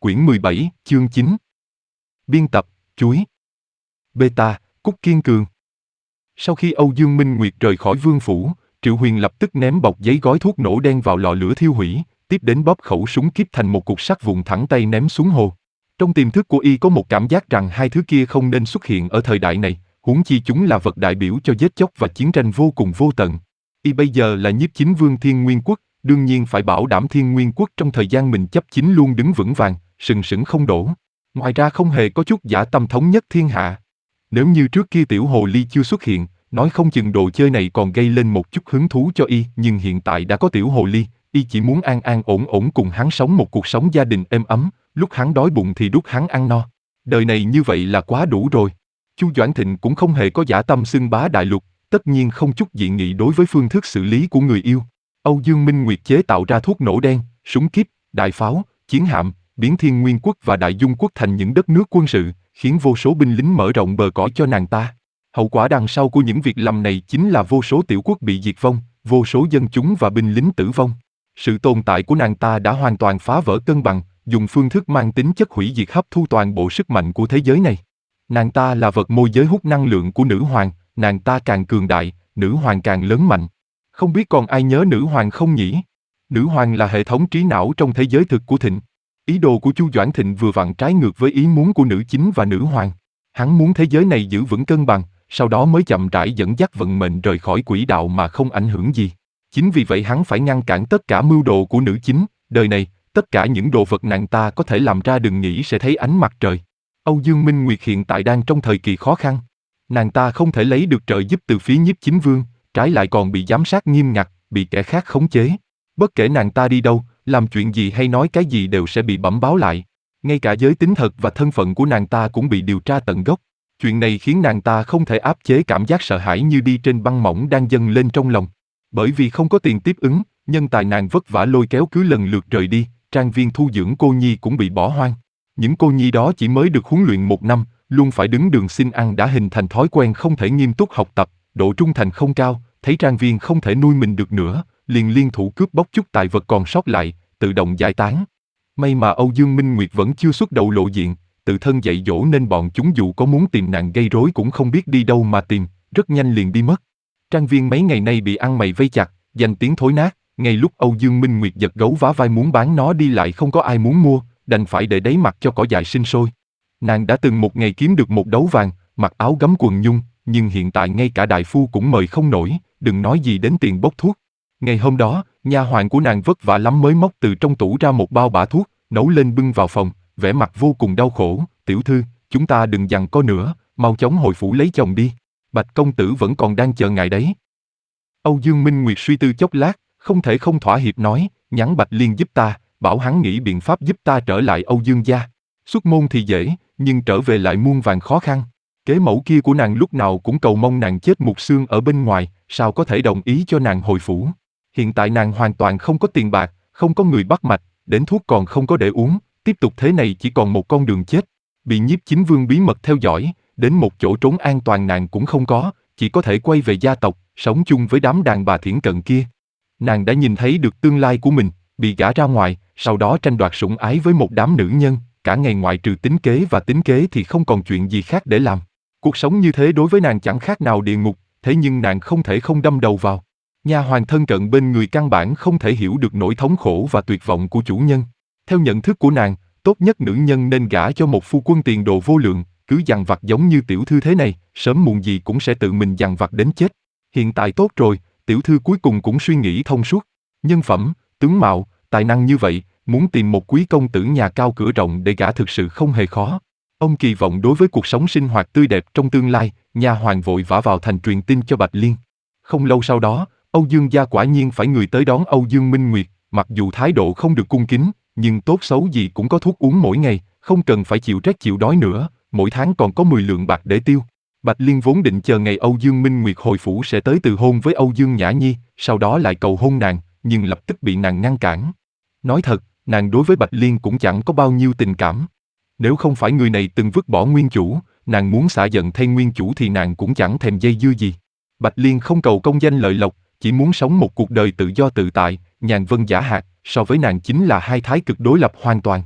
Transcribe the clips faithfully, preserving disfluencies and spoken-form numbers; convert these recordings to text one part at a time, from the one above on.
quyển mười bảy, chương chín. Biên tập, chuối. Beta, Cúc Kiên Cường. Sau khi Âu Dương Minh Nguyệt rời khỏi vương phủ, Triệu Huyền lập tức ném bọc giấy gói thuốc nổ đen vào lò lửa thiêu hủy, tiếp đến bóp khẩu súng kíp thành một cục sắt vụn thẳng tay ném xuống hồ. Trong tiềm thức của y có một cảm giác rằng hai thứ kia không nên xuất hiện ở thời đại này, huống chi chúng là vật đại biểu cho giết chóc và chiến tranh vô cùng vô tận. Y bây giờ là nhiếp chính vương Thiên Nguyên Quốc, đương nhiên phải bảo đảm Thiên Nguyên Quốc trong thời gian mình chấp chính luôn đứng vững vàng, sừng sững không đổ. Ngoài ra không hề có chút dã tâm thống nhất thiên hạ. Nếu như trước kia tiểu hồ ly chưa xuất hiện, nói không chừng đồ chơi này còn gây lên một chút hứng thú cho y, nhưng hiện tại đã có tiểu hồ ly, y chỉ muốn an an ổn ổn cùng hắn sống một cuộc sống gia đình êm ấm, lúc hắn đói bụng thì đút hắn ăn no. Đời này như vậy là quá đủ rồi. Chu Doãn Thịnh cũng không hề có dã tâm xưng bá đại lục, tất nhiên không chút dị nghị đối với phương thức xử lý của người yêu. Âu Dương Minh Nguyệt chế tạo ra thuốc nổ đen, súng kíp, đại pháo, chiến hạm, biến Thiên Nguyên Quốc và Đại Dung Quốc thành những đất nước quân sự, khiến vô số binh lính mở rộng bờ cõi cho nàng ta. Hậu quả đằng sau của những việc làm này chính là vô số tiểu quốc bị diệt vong, vô số dân chúng và binh lính tử vong. Sự tồn tại của nàng ta đã hoàn toàn phá vỡ cân bằng, dùng phương thức mang tính chất hủy diệt hấp thu toàn bộ sức mạnh của thế giới này. Nàng ta là vật môi giới hút năng lượng của nữ hoàng, nàng ta càng cường đại, nữ hoàng càng lớn mạnh. Không biết còn ai nhớ nữ hoàng không nhỉ? Nữ hoàng là hệ thống trí não trong thế giới thực của Thịnh. Ý đồ của Chu Doãn Thịnh vừa vặn trái ngược với ý muốn của nữ chính và nữ hoàng. Hắn muốn thế giới này giữ vững cân bằng, sau đó mới chậm rãi dẫn dắt vận mệnh rời khỏi quỹ đạo mà không ảnh hưởng gì. Chính vì vậy hắn phải ngăn cản tất cả mưu đồ của nữ chính, đời này, tất cả những đồ vật nàng ta có thể làm ra đừng nghĩ sẽ thấy ánh mặt trời. Âu Dương Minh Nguyệt hiện tại đang trong thời kỳ khó khăn. Nàng ta không thể lấy được trợ giúp từ phía nhiếp chính vương, trái lại còn bị giám sát nghiêm ngặt, bị kẻ khác khống chế. Bất kể nàng ta đi đâu, làm chuyện gì hay nói cái gì đều sẽ bị bẩm báo lại. Ngay cả giới tính thật và thân phận của nàng ta cũng bị điều tra tận gốc. Chuyện này khiến nàng ta không thể áp chế cảm giác sợ hãi như đi trên băng mỏng đang dâng lên trong lòng. Bởi vì không có tiền tiếp ứng, nhân tài nàng vất vả lôi kéo cứ lần lượt rời đi, trang viên thu dưỡng cô nhi cũng bị bỏ hoang. Những cô nhi đó chỉ mới được huấn luyện một năm, luôn phải đứng đường xin ăn đã hình thành thói quen không thể nghiêm túc học tập, độ trung thành không cao, thấy trang viên không thể nuôi mình được nữa, liền liên thủ cướp bóc chút tài vật còn sót lại, tự động giải tán. May mà Âu Dương Minh Nguyệt vẫn chưa xuất đầu lộ diện, tự thân dạy dỗ nên bọn chúng dù có muốn tìm nàng gây rối cũng không biết đi đâu mà tìm, rất nhanh liền đi mất. Trang viên mấy ngày nay bị ăn mày vây chặt, danh tiếng thối nát, ngay lúc Âu Dương Minh Nguyệt giật gấu vá vai muốn bán nó đi lại không có ai muốn mua, đành phải để đấy mặc cho cỏ dại sinh sôi. Nàng đã từng một ngày kiếm được một đấu vàng, mặc áo gấm quần nhung, nhưng hiện tại ngay cả đại phu cũng mời không nổi, đừng nói gì đến tiền bốc thuốc. Ngày hôm đó, nha hoàn của nàng vất vả lắm mới móc từ trong tủ ra một bao bã thuốc, nấu lên bưng vào phòng, vẻ mặt vô cùng đau khổ. Tiểu thư, chúng ta đừng giằng co nữa, mau chóng hồi phủ lấy chồng đi. Bạch công tử vẫn còn đang chờ ngài đấy. Âu Dương Minh Nguyệt suy tư chốc lát, không thể không thỏa hiệp nói, nhắn Bạch Liên giúp ta, bảo hắn nghĩ biện pháp giúp ta trở lại Âu Dương gia. Xuất môn thì dễ, nhưng trở về lại muôn vàn khó khăn. Kế mẫu kia của nàng lúc nào cũng cầu mong nàng chết mục xương ở bên ngoài, sao có thể đồng ý cho nàng hồi phủ. Hiện tại nàng hoàn toàn không có tiền bạc, không có người bắt mạch, đến thuốc còn không có để uống, tiếp tục thế này chỉ còn một con đường chết. Bị nhiếp chính vương bí mật theo dõi, đến một chỗ trốn an toàn nàng cũng không có, chỉ có thể quay về gia tộc, sống chung với đám đàn bà thiển cận kia. Nàng đã nhìn thấy được tương lai của mình, bị gả ra ngoài, sau đó tranh đoạt sủng ái với một đám nữ nhân, cả ngày ngoại trừ tính kế và tính kế thì không còn chuyện gì khác để làm. Cuộc sống như thế đối với nàng chẳng khác nào địa ngục, thế nhưng nàng không thể không đâm đầu vào. Nha hoàn thân cận bên người căn bản không thể hiểu được nỗi thống khổ và tuyệt vọng của chủ nhân. Theo nhận thức của nàng, tốt nhất nữ nhân nên gả cho một phu quân tiền đồ vô lượng, cứ dằn vặt giống như tiểu thư thế này, sớm muộn gì cũng sẽ tự mình dằn vặt đến chết. Hiện tại tốt rồi, tiểu thư cuối cùng cũng suy nghĩ thông suốt. Nhân phẩm, tướng mạo, tài năng như vậy, muốn tìm một quý công tử nhà cao cửa rộng để gả thực sự không hề khó. Ông kỳ vọng đối với cuộc sống sinh hoạt tươi đẹp trong tương lai, nha hoàn vội vã vào thành truyền tin cho Bạch Liên. Không lâu sau đó, Âu Dương gia quả nhiên phải người tới đón Âu Dương Minh Nguyệt, mặc dù thái độ không được cung kính, nhưng tốt xấu gì cũng có thuốc uống mỗi ngày, không cần phải chịu rét chịu đói nữa, mỗi tháng còn có mười lượng bạc để tiêu. Bạch Liên vốn định chờ ngày Âu Dương Minh Nguyệt hồi phủ sẽ tới từ hôn với Âu Dương Nhã Nhi, sau đó lại cầu hôn nàng, nhưng lập tức bị nàng ngăn cản. Nói thật, nàng đối với Bạch Liên cũng chẳng có bao nhiêu tình cảm. Nếu không phải người này từng vứt bỏ nguyên chủ, nàng muốn xả giận thay nguyên chủ thì nàng cũng chẳng thèm dây dưa gì. Bạch Liên không cầu công danh lợi lộc, chỉ muốn sống một cuộc đời tự do tự tại, nhàn vân giả hạt, so với nàng chính là hai thái cực đối lập hoàn toàn.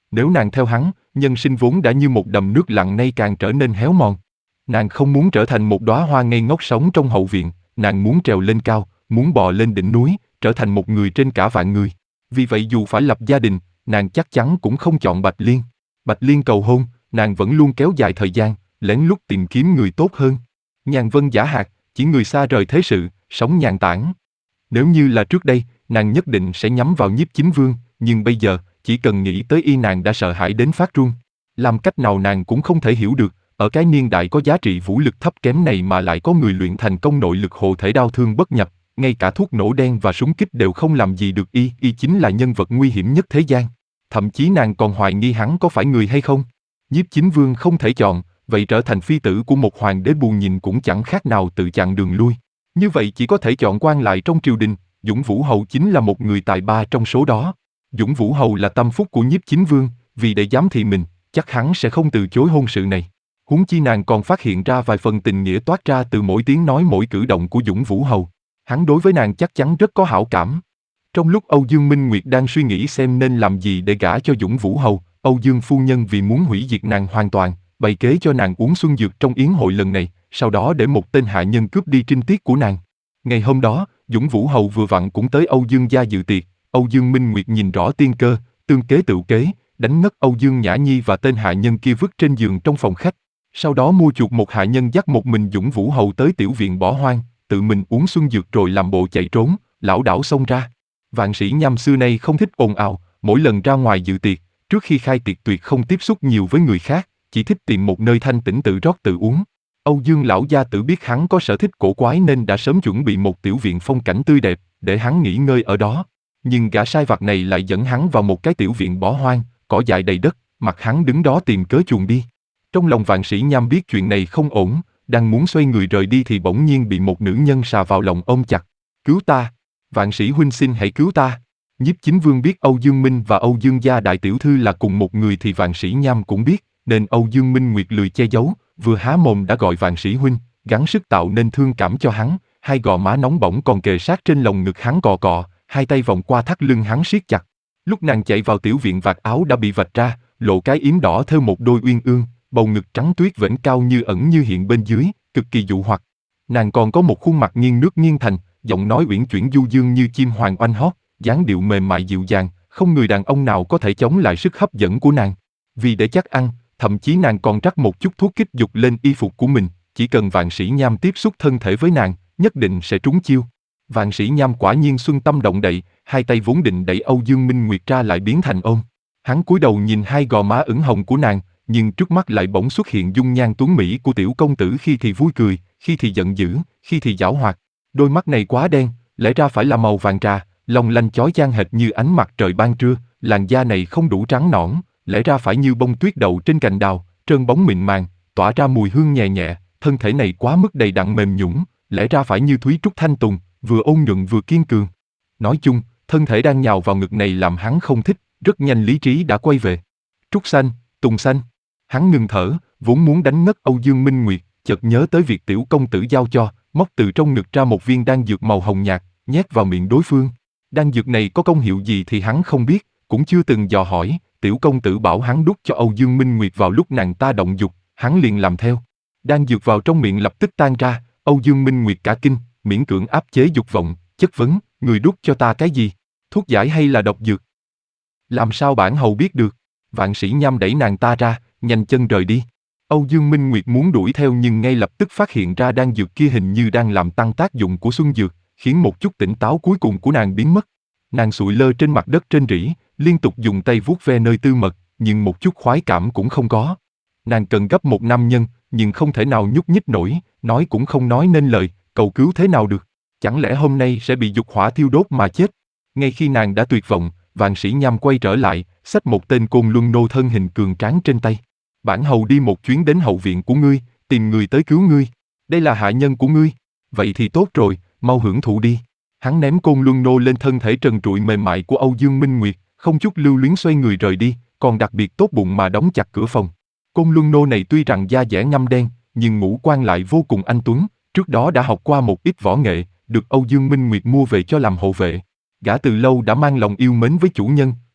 Nếu nàng theo hắn, nhân sinh vốn đã như một đầm nước lặng nay càng trở nên héo mòn. Nàng không muốn trở thành một đóa hoa ngây ngốc sống trong hậu viện, nàng muốn trèo lên cao, muốn bò lên đỉnh núi, trở thành một người trên cả vạn người. Vì vậy dù phải lập gia đình, nàng chắc chắn cũng không chọn Bạch Liên. Bạch Liên cầu hôn, nàng vẫn luôn kéo dài thời gian, lén lút tìm kiếm người tốt hơn. Nhàn vân giả hạt, chỉ người xa rời thế sự, sống nhàn tản. Nếu như là trước đây, nàng nhất định sẽ nhắm vào Nhiếp Chính Vương, nhưng bây giờ, chỉ cần nghĩ tới y nàng đã sợ hãi đến phát run. Làm cách nào nàng cũng không thể hiểu được, ở cái niên đại có giá trị vũ lực thấp kém này mà lại có người luyện thành công nội lực hộ thể đau thương bất nhập, ngay cả thuốc nổ đen và súng kích đều không làm gì được y, y chính là nhân vật nguy hiểm nhất thế gian. Thậm chí nàng còn hoài nghi hắn có phải người hay không. Nhiếp Chính Vương không thể chọn, vậy trở thành phi tử của một hoàng đế bù nhìn cũng chẳng khác nào tự chặn đường lui. Như vậy chỉ có thể chọn quan lại trong triều đình, Dũng Vũ Hầu chính là một người tài ba trong số đó. Dũng Vũ Hầu là tâm phúc của Nhiếp Chính Vương, vì để giám thị mình, chắc hắn sẽ không từ chối hôn sự này. Huống chi nàng còn phát hiện ra vài phần tình nghĩa toát ra từ mỗi tiếng nói mỗi cử động của Dũng Vũ Hầu. Hắn đối với nàng chắc chắn rất có hảo cảm. Trong lúc Âu Dương Minh Nguyệt đang suy nghĩ xem nên làm gì để gả cho Dũng Vũ Hầu, Âu Dương phu nhân vì muốn hủy diệt nàng hoàn toàn, bày kế cho nàng uống xuân dược trong yến hội lần này, sau đó để một tên hạ nhân cướp đi trinh tiết của nàng. Ngày hôm đó, Dũng Vũ Hầu vừa vặn cũng tới Âu Dương gia dự tiệc. Âu Dương Minh Nguyệt nhìn rõ tiên cơ, tương kế tự kế, đánh ngất Âu Dương Nhã Nhi và tên hạ nhân kia vứt trên giường trong phòng khách. Sau đó mua chuộc một hạ nhân dắt một mình Dũng Vũ Hầu tới tiểu viện bỏ hoang, tự mình uống xuân dược rồi làm bộ chạy trốn, lảo đảo xông ra. Vạn Sĩ Nham xưa nay không thích ồn ào, mỗi lần ra ngoài dự tiệc, trước khi khai tiệc tuyệt không tiếp xúc nhiều với người khác, chỉ thích tìm một nơi thanh tĩnh tự rót tự uống. Âu Dương lão gia tử biết hắn có sở thích cổ quái nên đã sớm chuẩn bị một tiểu viện phong cảnh tươi đẹp, để hắn nghỉ ngơi ở đó. Nhưng gã sai vặt này lại dẫn hắn vào một cái tiểu viện bỏ hoang, cỏ dại đầy đất, mặc hắn đứng đó tìm cớ chuồn đi. Trong lòng Vạn Sĩ Nham biết chuyện này không ổn, đang muốn xoay người rời đi thì bỗng nhiên bị một nữ nhân xà vào lòng ôm chặt. Cứu ta! Vạn Sĩ huynh xin hãy cứu ta! Nhiếp Chính Vương biết Âu Dương Minh và Âu Dương gia đại tiểu thư là cùng một người thì Vạn Sĩ Nham cũng biết, nên Âu Dương Minh Nguyệt lười che giấu, vừa há mồm đã gọi Vạn Sĩ huynh, gắng sức tạo nên thương cảm cho hắn, hai gò má nóng bỏng còn kề sát trên lồng ngực hắn cọ cọ, hai tay vòng qua thắt lưng hắn siết chặt. Lúc nàng chạy vào tiểu viện vạt áo đã bị vạch ra, lộ cái yếm đỏ thêu một đôi uyên ương, bầu ngực trắng tuyết vểnh cao như ẩn như hiện bên dưới, cực kỳ dụ hoặc. Nàng còn có một khuôn mặt nghiêng nước nghiêng thành, giọng nói uyển chuyển du dương như chim hoàng oanh hót, dáng điệu mềm mại dịu dàng, không người đàn ông nào có thể chống lại sức hấp dẫn của nàng. Vì để chắc ăn, thậm chí nàng còn rắc một chút thuốc kích dục lên y phục của mình, chỉ cần Vạn Sĩ Nham tiếp xúc thân thể với nàng, nhất định sẽ trúng chiêu. Vạn Sĩ Nham quả nhiên xuân tâm động đậy, hai tay vốn định đẩy Âu Dương Minh Nguyệt ra lại biến thành ôm. Hắn cúi đầu nhìn hai gò má ửng hồng của nàng, nhưng trước mắt lại bỗng xuất hiện dung nhan tuấn mỹ của tiểu công tử, khi thì vui cười, khi thì giận dữ, khi thì giảo hoạt. Đôi mắt này quá đen, lẽ ra phải là màu vàng trà, long lanh chói chang hệt như ánh mặt trời ban trưa, làn da này không đủ trắng nõn, lẽ ra phải như bông tuyết đậu trên cành đào, trơn bóng mịn màng, tỏa ra mùi hương nhẹ nhẹ, thân thể này quá mức đầy đặn mềm nhũn, lẽ ra phải như thúy trúc thanh tùng, vừa ôn nhuận vừa kiên cường. Nói chung, thân thể đang nhào vào ngực này làm hắn không thích, rất nhanh lý trí đã quay về. Trúc xanh, tùng xanh. Hắn ngừng thở, vốn muốn đánh ngất Âu Dương Minh Nguyệt, chợt nhớ tới việc tiểu công tử giao cho, móc từ trong ngực ra một viên đan dược màu hồng nhạt, nhét vào miệng đối phương. Đan dược này có công hiệu gì thì hắn không biết, cũng chưa từng dò hỏi, tiểu công tử bảo hắn đút cho Âu Dương Minh Nguyệt vào lúc nàng ta động dục, hắn liền làm theo. Đan dược vào trong miệng lập tức tan ra, Âu Dương Minh Nguyệt cả kinh, miễn cưỡng áp chế dục vọng, chất vấn, người đút cho ta cái gì? Thuốc giải hay là độc dược? Làm sao bản hầu biết được? Vạn Sĩ Nham đẩy nàng ta ra, nhanh chân rời đi. Âu Dương Minh Nguyệt muốn đuổi theo nhưng ngay lập tức phát hiện ra đan dược kia hình như đang làm tăng tác dụng của xuân dược, khiến một chút tỉnh táo cuối cùng của nàng biến mất. Nàng sụi lơ trên mặt đất trên rỉ, liên tục dùng tay vuốt ve nơi tư mật, nhưng một chút khoái cảm cũng không có. Nàng cần gấp một nam nhân, nhưng không thể nào nhúc nhích nổi, nói cũng không nói nên lời, cầu cứu thế nào được? Chẳng lẽ hôm nay sẽ bị dục hỏa thiêu đốt mà chết? Ngay khi nàng đã tuyệt vọng, Vạn Sĩ Nham quay trở lại, xách một tên côn luân nô thân hình cường tráng trên tay. Bản hầu đi một chuyến đến hậu viện của ngươi, tìm người tới cứu ngươi. Đây là hạ nhân của ngươi. Vậy thì tốt rồi, mau hưởng thụ đi. Hắn ném côn luân nô lên thân thể trần trụi mềm mại của Âu Dương Minh Nguyệt, không chút lưu luyến xoay người rời đi, còn đặc biệt tốt bụng mà đóng chặt cửa phòng. Côn luân nô này tuy rằng da dẻ ngăm đen, nhưng ngũ quan lại vô cùng anh tuấn, trước đó đã học qua một ít võ nghệ, được Âu Dương Minh Nguyệt mua về cho làm hộ vệ. Gã từ lâu đã mang lòng yêu mến với chủ nhân,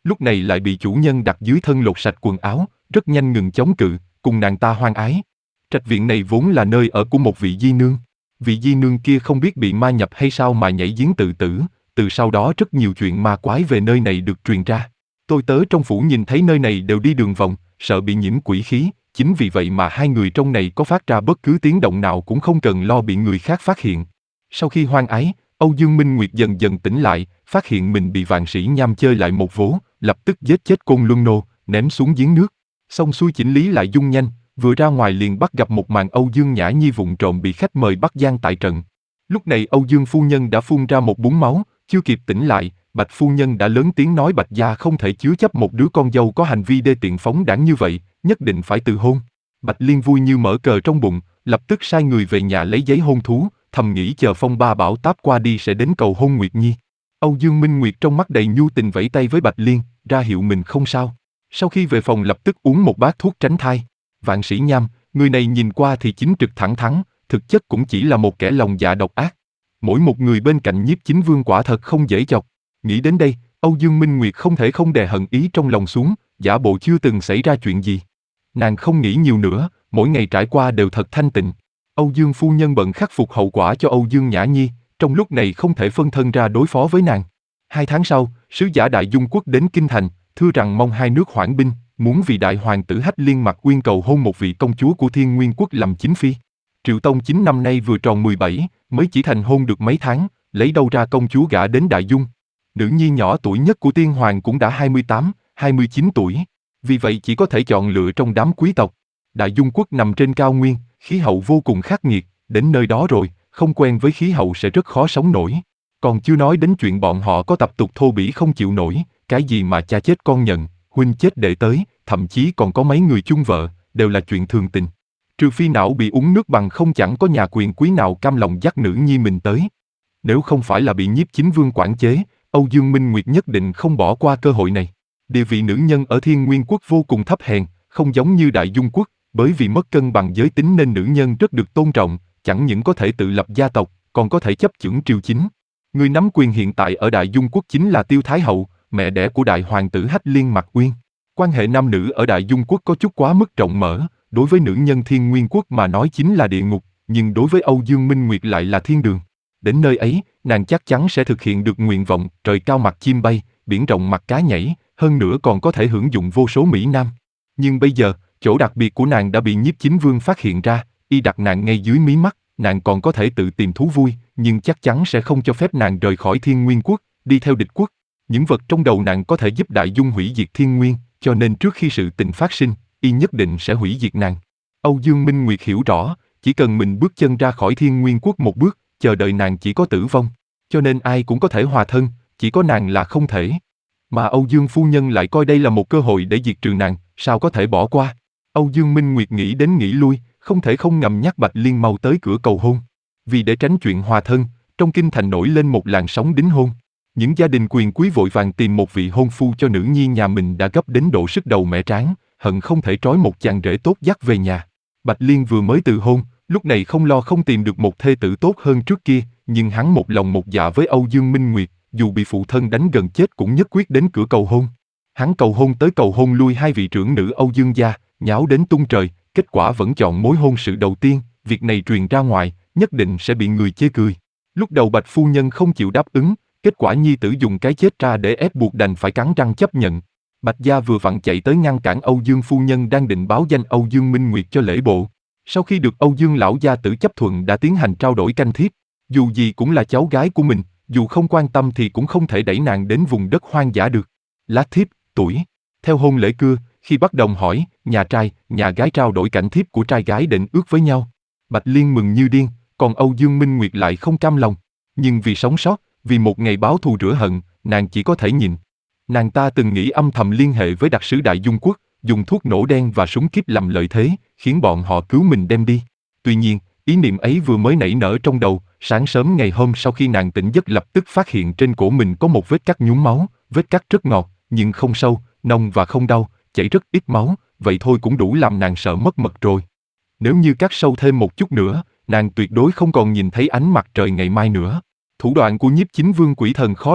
lúc này lại bị chủ nhân đặt dưới thân lột sạch quần áo, rất nhanh ngừng chống cự, cùng nàng ta hoan ái. Trạch viện này vốn là nơi ở của một vị di nương. Vị di nương kia không biết bị ma nhập hay sao mà nhảy giếng tự tử, từ sau đó rất nhiều chuyện ma quái về nơi này được truyền ra. Tôi tớ trong phủ nhìn thấy nơi này đều đi đường vòng, sợ bị nhiễm quỷ khí, chính vì vậy mà hai người trong này có phát ra bất cứ tiếng động nào cũng không cần lo bị người khác phát hiện. Sau khi hoan ái, Âu Dương Minh Nguyệt dần dần tỉnh lại, phát hiện mình bị Vạn Sĩ Nham chơi lại một vố, lập tức giết chết Côn Luân Nô, ném xuống giếng nước. Xong xuôi chỉnh lý lại dung nhanh, vừa ra ngoài liền bắt gặp một màn Âu Dương Nhã Nhi vụng trộm bị khách mời bắt giam tại trận. Lúc này Âu Dương phu nhân đã phun ra một búng máu, chưa kịp tỉnh lại, Bạch phu nhân đã lớn tiếng nói Bạch gia không thể chứa chấp một đứa con dâu có hành vi đê tiện phóng đãng như vậy, nhất định phải từ hôn. Bạch Liên vui như mở cờ trong bụng, lập tức sai người về nhà lấy giấy hôn thú, thầm nghĩ chờ phong ba bão táp qua đi sẽ đến cầu hôn Nguyệt Nhi. Âu Dương Minh Nguyệt trong mắt đầy nhu tình vẫy tay với Bạch Liên, ra hiệu mình không sao. Sau khi về phòng lập tức uống một bát thuốc tránh thai. Vạn Sĩ Nham, người này nhìn qua thì chính trực thẳng thắn, thực chất cũng chỉ là một kẻ lòng dạ độc ác. Mỗi một người bên cạnh Nhiếp Chính Vương quả thật không dễ chọc. Nghĩ đến đây, Âu Dương Minh Nguyệt không thể không đè hận ý trong lòng xuống, giả bộ chưa từng xảy ra chuyện gì. Nàng không nghĩ nhiều nữa, mỗi ngày trải qua đều thật thanh tịnh. Âu Dương phu nhân bận khắc phục hậu quả cho Âu Dương Nhã Nhi, trong lúc này không thể phân thân ra đối phó với nàng. Hai tháng sau, sứ giả Đại Dung Quốc đến Kinh Thành, thưa rằng mong hai nước hoãn binh, muốn vì đại hoàng tử Hách Liên Mặc Uyên cầu hôn một vị công chúa của Thiên Nguyên Quốc làm chính phi. Triệu Tông Chính năm nay vừa tròn mười bảy, mới chỉ thành hôn được mấy tháng, lấy đâu ra công chúa gả đến Đại Dung. Nữ nhi nhỏ tuổi nhất của tiên hoàng cũng đã hai mươi tám, hai mươi chín tuổi, vì vậy chỉ có thể chọn lựa trong đám quý tộc. Đại Dung Quốc nằm trên cao nguyên, khí hậu vô cùng khắc nghiệt, đến nơi đó rồi, không quen với khí hậu sẽ rất khó sống nổi. Còn chưa nói đến chuyện bọn họ có tập tục thô bỉ không chịu nổi, cái gì mà cha chết con nhận, huynh chết đệ tới, thậm chí còn có mấy người chung vợ, đều là chuyện thường tình. Trừ phi não bị uống nước bằng không chẳng có nhà quyền quý nào cam lòng dắt nữ nhi mình tới. Nếu không phải là bị Nhiếp Chính Vương quản chế, Âu Dương Minh Nguyệt nhất định không bỏ qua cơ hội này. Địa vị nữ nhân ở Thiên Nguyên Quốc vô cùng thấp hèn, không giống như Đại Dung Quốc, bởi vì mất cân bằng giới tính nên nữ nhân rất được tôn trọng, chẳng những có thể tự lập gia tộc, còn có thể chấp chưởng triều chính. Người nắm quyền hiện tại ở Đại Dung Quốc chính là Tiêu Thái Hậu, mẹ đẻ của đại hoàng tử Hách Liên Mặc Uyên. Quan hệ nam nữ ở Đại Dung Quốc có chút quá mức rộng mở, đối với nữ nhân Thiên Nguyên Quốc mà nói chính là địa ngục, nhưng đối với Âu Dương Minh Nguyệt lại là thiên đường. Đến nơi ấy, nàng chắc chắn sẽ thực hiện được nguyện vọng trời cao mặt chim bay, biển rộng mặt cá nhảy, hơn nữa còn có thể hưởng dụng vô số mỹ nam. Nhưng bây giờ, chỗ đặc biệt của nàng đã bị Nhiếp Chính Vương phát hiện ra, y đặt nàng ngay dưới mí mắt, nàng còn có thể tự tìm thú vui, nhưng chắc chắn sẽ không cho phép nàng rời khỏi Thiên Nguyên Quốc, đi theo địch quốc. Những vật trong đầu nàng có thể giúp Đại Dung hủy diệt Thiên Nguyên, cho nên trước khi sự tình phát sinh, y nhất định sẽ hủy diệt nàng. Âu Dương Minh Nguyệt hiểu rõ, chỉ cần mình bước chân ra khỏi Thiên Nguyên Quốc một bước, chờ đợi nàng chỉ có tử vong, cho nên ai cũng có thể hòa thân, chỉ có nàng là không thể. Mà Âu Dương phu nhân lại coi đây là một cơ hội để diệt trừ nàng, sao có thể bỏ qua. Âu Dương Minh Nguyệt nghĩ đến nghĩ lui, không thể không ngầm nhắc Bạch Liên mau tới cửa cầu hôn. Vì để tránh chuyện hòa thân, trong kinh thành nổi lên một làn sóng đính hôn. Những gia đình quyền quý vội vàng tìm một vị hôn phu cho nữ nhi nhà mình đã gấp đến độ sức đầu mẻ trán, hận không thể trói một chàng rể tốt dắt về nhà. Bạch Liên vừa mới từ hôn, lúc này không lo không tìm được một thê tử tốt hơn trước kia, nhưng hắn một lòng một dạ với Âu Dương Minh Nguyệt, dù bị phụ thân đánh gần chết cũng nhất quyết đến cửa cầu hôn. Hắn cầu hôn tới cầu hôn lui hai vị trưởng nữ Âu Dương gia, nháo đến tung trời, kết quả vẫn chọn mối hôn sự đầu tiên, việc này truyền ra ngoài, nhất định sẽ bị người chê cười. Lúc đầu Bạch phu nhân không chịu đáp ứng, kết quả nhi tử dùng cái chết ra để ép buộc đành phải cắn răng chấp nhận. Bạch gia vừa vặn chạy tới ngăn cản Âu Dương phu nhân đang định báo danh Âu Dương Minh Nguyệt cho lễ bộ. Sau khi được Âu Dương lão gia tử chấp thuận đã tiến hành trao đổi canh thiếp, dù gì cũng là cháu gái của mình, dù không quan tâm thì cũng không thể đẩy nàng đến vùng đất hoang dã được. Lá thiếp, tuổi. Theo hôn lễ cưa, khi bắt đồng hỏi, nhà trai, nhà gái trao đổi cảnh thiếp của trai gái định ước với nhau. Bạch Liên mừng như điên, còn Âu Dương Minh Nguyệt lại không cam lòng. Nhưng vì sống sót, vì một ngày báo thù rửa hận, nàng chỉ có thể nhìn. Nàng ta từng nghĩ âm thầm liên hệ với đặc sứ Đại Dung Quốc, dùng thuốc nổ đen và súng kíp làm lợi thế, khiến bọn họ cứu mình đem đi. Tuy nhiên, ý niệm ấy vừa mới nảy nở trong đầu, sáng sớm ngày hôm sau khi nàng tỉnh giấc lập tức phát hiện trên cổ mình có một vết cắt nhuốm máu, vết cắt rất ngọt, nhưng không sâu, nông và không đau, chảy rất ít máu, vậy thôi cũng đủ làm nàng sợ mất mật rồi. Nếu như cắt sâu thêm một chút nữa, nàng tuyệt đối không còn nhìn thấy ánh mặt trời ngày mai nữa. Thủ đoạn của Nhiếp Chính Vương quỷ thần khó lường,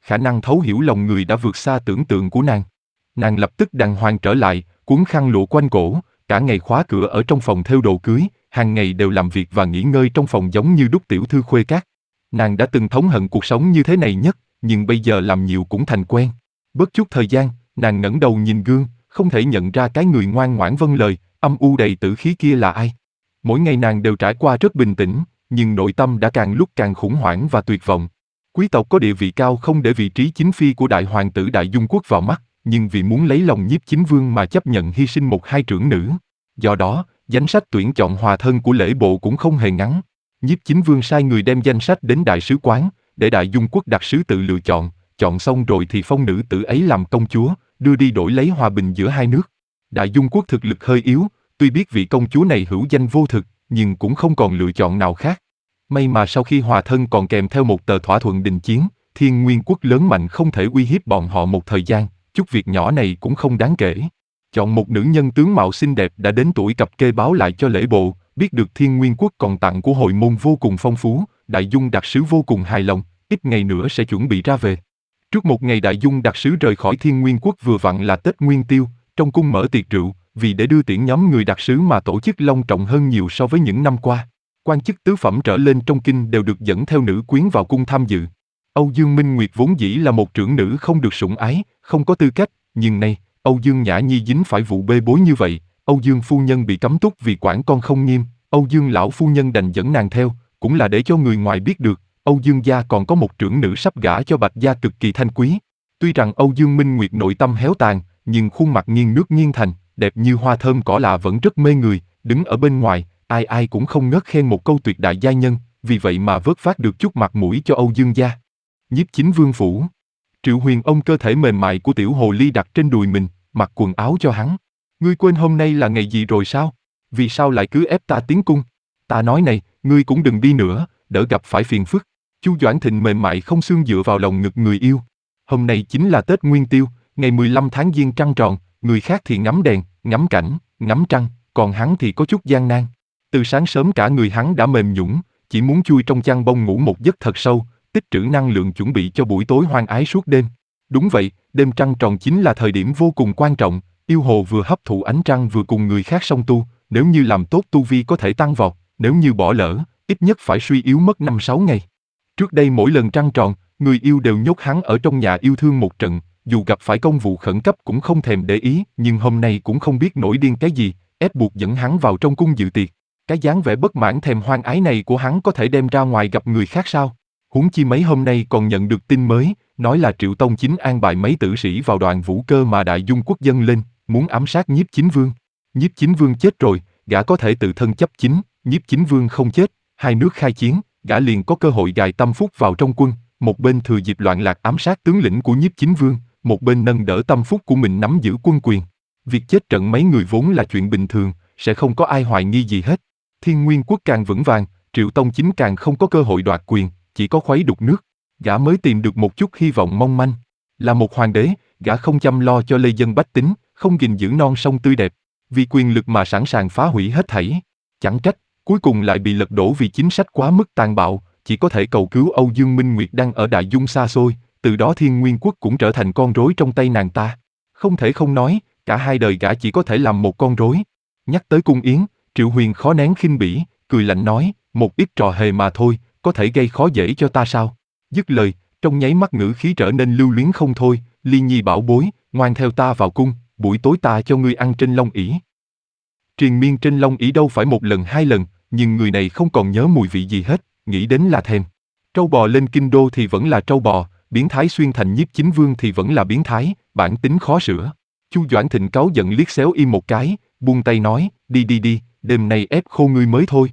khả năng thấu hiểu lòng người đã vượt xa tưởng tượng của nàng. Nàng lập tức đàng hoàng trở lại, cuốn khăn lụa quanh cổ, cả ngày khóa cửa ở trong phòng thêu đồ cưới, hàng ngày đều làm việc và nghỉ ngơi trong phòng giống như đúc tiểu thư khuê các. Nàng đã từng thống hận cuộc sống như thế này nhất, nhưng bây giờ làm nhiều cũng thành quen. Bớt chút thời gian, nàng ngẩng đầu nhìn gương, không thể nhận ra cái người ngoan ngoãn vâng lời, âm u đầy tử khí kia là ai. Mỗi ngày nàng đều trải qua rất bình tĩnh, nhưng nội tâm đã càng lúc càng khủng hoảng và tuyệt vọng. Quý tộc có địa vị cao không để vị trí chính phi của đại hoàng tử Đại Dung Quốc vào mắt, nhưng vì muốn lấy lòng Nhiếp Chính Vương mà chấp nhận hy sinh một hai trưởng nữ. Do đó, danh sách tuyển chọn hòa thân của lễ bộ cũng không hề ngắn. Nhiếp Chính Vương sai người đem danh sách đến đại sứ quán, để Đại Dung Quốc đặc sứ tự lựa chọn, chọn xong rồi thì phong nữ tử ấy làm công chúa, đưa đi đổi lấy hòa bình giữa hai nước. Đại Dung Quốc thực lực hơi yếu, tuy biết vị công chúa này hữu danh vô thực, nhưng cũng không còn lựa chọn nào khác. May mà sau khi hòa thân còn kèm theo một tờ thỏa thuận đình chiến, Thiên Nguyên Quốc lớn mạnh không thể uy hiếp bọn họ một thời gian, chút việc nhỏ này cũng không đáng kể. Chọn một nữ nhân tướng mạo xinh đẹp đã đến tuổi cập kê báo lại cho lễ bộ, biết được Thiên Nguyên Quốc còn tặng của hồi môn vô cùng phong phú, Đại Dung đặc sứ vô cùng hài lòng, ít ngày nữa sẽ chuẩn bị ra về. Trước một ngày Đại Dung đặc sứ rời khỏi Thiên Nguyên Quốc vừa vặn là Tết Nguyên Tiêu, trong cung mở tiệc rượu, vì để đưa tiễn nhóm người đặc sứ mà tổ chức long trọng hơn nhiều so với những năm qua. Quan chức tứ phẩm trở lên trong kinh đều được dẫn theo nữ quyến vào cung tham dự. Âu Dương Minh Nguyệt vốn dĩ là một trưởng nữ không được sủng ái, không có tư cách, nhưng nay, Âu Dương Nhã Nhi dính phải vụ bê bối như vậy, Âu Dương phu nhân bị cấm túc vì quản con không nghiêm, Âu Dương lão phu nhân đành dẫn nàng theo, cũng là để cho người ngoài biết được, Âu Dương gia còn có một trưởng nữ sắp gả cho Bạch gia cực kỳ thanh quý. Tuy rằng Âu Dương Minh Nguyệt nội tâm héo tàn, nhưng khuôn mặt nghiêng nước nghiêng thành, đẹp như hoa thơm cỏ lạ vẫn rất mê người, đứng ở bên ngoài, ai ai cũng không ngớt khen một câu tuyệt đại giai nhân, vì vậy mà vớt vát được chút mặt mũi cho Âu Dương gia. Nhiếp Chính Vương phủ. Triệu Huyền ôm cơ thể mềm mại của tiểu hồ ly đặt trên đùi mình, mặc quần áo cho hắn. Ngươi quên hôm nay là ngày gì rồi sao? Vì sao lại cứ ép ta tiến cung? Ta nói này, ngươi cũng đừng đi nữa, đỡ gặp phải phiền phức. Chu Doãn Thịnh mềm mại không xương dựa vào lòng ngực người yêu. Hôm nay chính là Tết Nguyên Tiêu, ngày mười lăm tháng Giêng trăng tròn, người khác thì ngắm đèn, ngắm cảnh, ngắm trăng, còn hắn thì có chút gian nan. Từ sáng sớm cả người hắn đã mềm nhũn, chỉ muốn chui trong chăn bông ngủ một giấc thật sâu, tích trữ năng lượng chuẩn bị cho buổi tối hoang ái suốt đêm. Đúng vậy, đêm trăng tròn chính là thời điểm vô cùng quan trọng, yêu hồ vừa hấp thụ ánh trăng vừa cùng người khác song tu, nếu như làm tốt tu vi có thể tăng vọt, nếu như bỏ lỡ, ít nhất phải suy yếu mất năm sáu ngày. Trước đây mỗi lần trăng tròn, người yêu đều nhốt hắn ở trong nhà yêu thương một trận, dù gặp phải công vụ khẩn cấp cũng không thèm để ý, nhưng hôm nay cũng không biết nổi điên cái gì, ép buộc dẫn hắn vào trong cung dự tiệc. Cái dáng vẻ bất mãn thèm hoang ái này của hắn có thể đem ra ngoài gặp người khác sao? Huống chi mấy hôm nay còn nhận được tin mới, nói là Triệu Tông Chính an bài mấy tử sĩ vào đoàn vũ cơ mà Đại Dung Quốc dâng lên, muốn ám sát Nhiếp Chính Vương. Nhiếp Chính Vương chết rồi, gã có thể tự thân chấp chính, Nhiếp Chính Vương không chết, hai nước khai chiến, gã liền có cơ hội gài tâm phúc vào trong quân, một bên thừa dịp loạn lạc ám sát tướng lĩnh của Nhiếp Chính Vương, một bên nâng đỡ tâm phúc của mình nắm giữ quân quyền. Việc chết trận mấy người vốn là chuyện bình thường, sẽ không có ai hoài nghi gì hết. Thiên Nguyên Quốc càng vững vàng, Triệu Tông Chính càng không có cơ hội đoạt quyền, chỉ có khuấy đục nước. Gã mới tìm được một chút hy vọng mong manh. Là một hoàng đế, gã không chăm lo cho lê dân bách tính, không gìn giữ non sông tươi đẹp, vì quyền lực mà sẵn sàng phá hủy hết thảy. Chẳng trách, cuối cùng lại bị lật đổ vì chính sách quá mức tàn bạo, chỉ có thể cầu cứu Âu Dương Minh Nguyệt đang ở Đại Dung xa xôi, từ đó Thiên Nguyên Quốc cũng trở thành con rối trong tay nàng ta. Không thể không nói, cả hai đời gã chỉ có thể làm một con rối. Nhắc tới cung yến, Triệu Huyền khó nén khinh bỉ, cười lạnh nói, một ít trò hề mà thôi, có thể gây khó dễ cho ta sao? Dứt lời, trong nháy mắt ngữ khí trở nên lưu luyến không thôi, Ly Nhi bảo bối, ngoan theo ta vào cung, buổi tối ta cho ngươi ăn trên long ỷ. Triền miên trên long ỷ đâu phải một lần hai lần, nhưng người này không còn nhớ mùi vị gì hết, nghĩ đến là thèm. Trâu bò lên kinh đô thì vẫn là trâu bò, biến thái xuyên thành Nhiếp Chính Vương thì vẫn là biến thái, bản tính khó sửa. Chu Doãn Thịnh cáu giận liếc xéo im một cái, buông tay nói, đi đi đi, đêm nay ép khô ngươi mới thôi.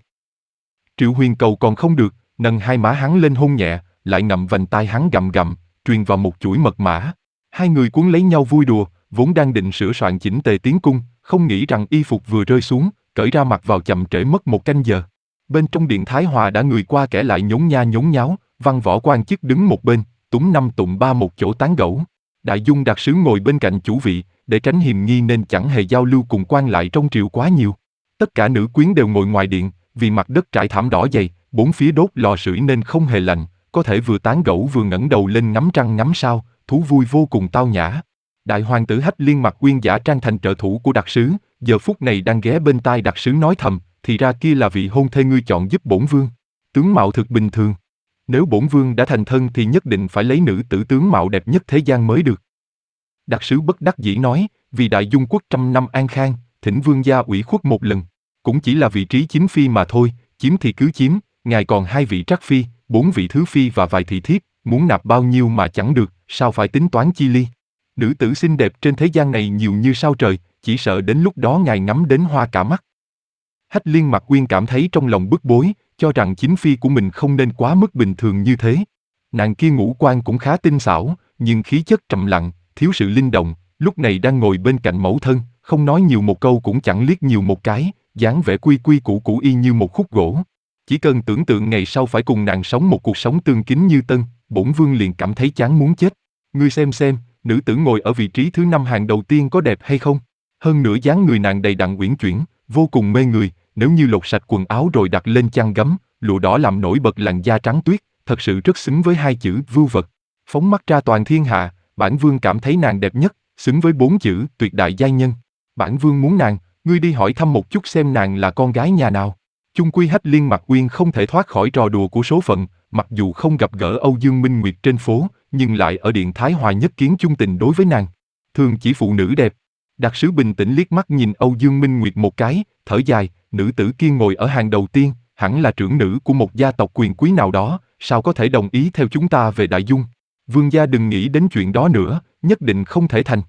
Triệu Huyền cầu còn không được, nâng hai má hắn lên hôn nhẹ, lại ngậm vành tai hắn gặm gặm, truyền vào một chuỗi mật mã. Hai người cuốn lấy nhau vui đùa, vốn đang định sửa soạn chỉnh tề tiến cung, không nghĩ rằng y phục vừa rơi xuống, cởi ra mặc vào chậm trễ mất một canh giờ. Bên trong điện Thái Hòa đã người qua kẻ lại nhốn nha nhốn nháo, văn võ quan chức đứng một bên, túm năm tụm ba một chỗ tán gẫu. Đại Dung đặc sứ ngồi bên cạnh chủ vị, để tránh hiềm nghi nên chẳng hề giao lưu cùng quan lại trong triều quá nhiều. Tất cả nữ quyến đều ngồi ngoài điện, vì mặt đất trải thảm đỏ dày, bốn phía đốt lò sưởi nên không hề lạnh, có thể vừa tán gẫu vừa ngẩng đầu lên ngắm trăng ngắm sao, thú vui vô cùng tao nhã. Đại hoàng tử Hách Liên mặc quyên giả trang thành trợ thủ của đặc sứ, giờ phút này đang ghé bên tai đặc sứ nói thầm, thì ra kia là vị hôn thê ngươi chọn giúp bổn vương. Tướng mạo thực bình thường. Nếu bổn vương đã thành thân thì nhất định phải lấy nữ tử tướng mạo đẹp nhất thế gian mới được. Đặc sứ bất đắc dĩ nói, vì đại dung quốc trăm năm an khang, thỉnh vương gia ủy khuất một lần. Cũng chỉ là vị trí chính phi mà thôi, chiếm thì cứ chiếm, ngài còn hai vị trắc phi, bốn vị thứ phi và vài thị thiếp, muốn nạp bao nhiêu mà chẳng được, sao phải tính toán chi ly. Nữ tử xinh đẹp trên thế gian này nhiều như sao trời, chỉ sợ đến lúc đó ngài ngắm đến hoa cả mắt. Hách Liên Mặc Quyên cảm thấy trong lòng bức bối, cho rằng chính phi của mình không nên quá mức bình thường như thế. Nàng kia ngũ quan cũng khá tinh xảo, nhưng khí chất trầm lặng, thiếu sự linh động, lúc này đang ngồi bên cạnh mẫu thân, không nói nhiều một câu cũng chẳng liếc nhiều một cái, dáng vẻ quy quy củ củ y như một khúc gỗ. Chỉ cần tưởng tượng ngày sau phải cùng nàng sống một cuộc sống tương kính như tân, bổn vương liền cảm thấy chán muốn chết. Ngươi xem xem, nữ tử ngồi ở vị trí thứ năm hàng đầu tiên có đẹp hay không? Hơn nữa dáng người nàng đầy đặn uyển chuyển, vô cùng mê người, nếu như lột sạch quần áo rồi đặt lên chăn gấm, lụa đỏ làm nổi bật làn da trắng tuyết, thật sự rất xứng với hai chữ vưu vật. Phóng mắt ra toàn thiên hạ, bản vương cảm thấy nàng đẹp nhất, xứng với bốn chữ tuyệt đại giai nhân. Bản vương muốn nàng, ngươi đi hỏi thăm một chút xem nàng là con gái nhà nào. Chung quy Hách Liên Mặc Quyên không thể thoát khỏi trò đùa của số phận, mặc dù không gặp gỡ Âu Dương Minh Nguyệt trên phố, nhưng lại ở điện Thái Hòa nhất kiến chung tình đối với nàng. Thường chỉ phụ nữ đẹp. Đặc sứ bình tĩnh liếc mắt nhìn Âu Dương Minh Nguyệt một cái, thở dài, nữ tử kia ngồi ở hàng đầu tiên, hẳn là trưởng nữ của một gia tộc quyền quý nào đó, sao có thể đồng ý theo chúng ta về Đại Dung. Vương gia đừng nghĩ đến chuyện đó nữa, nhất định không thể thành.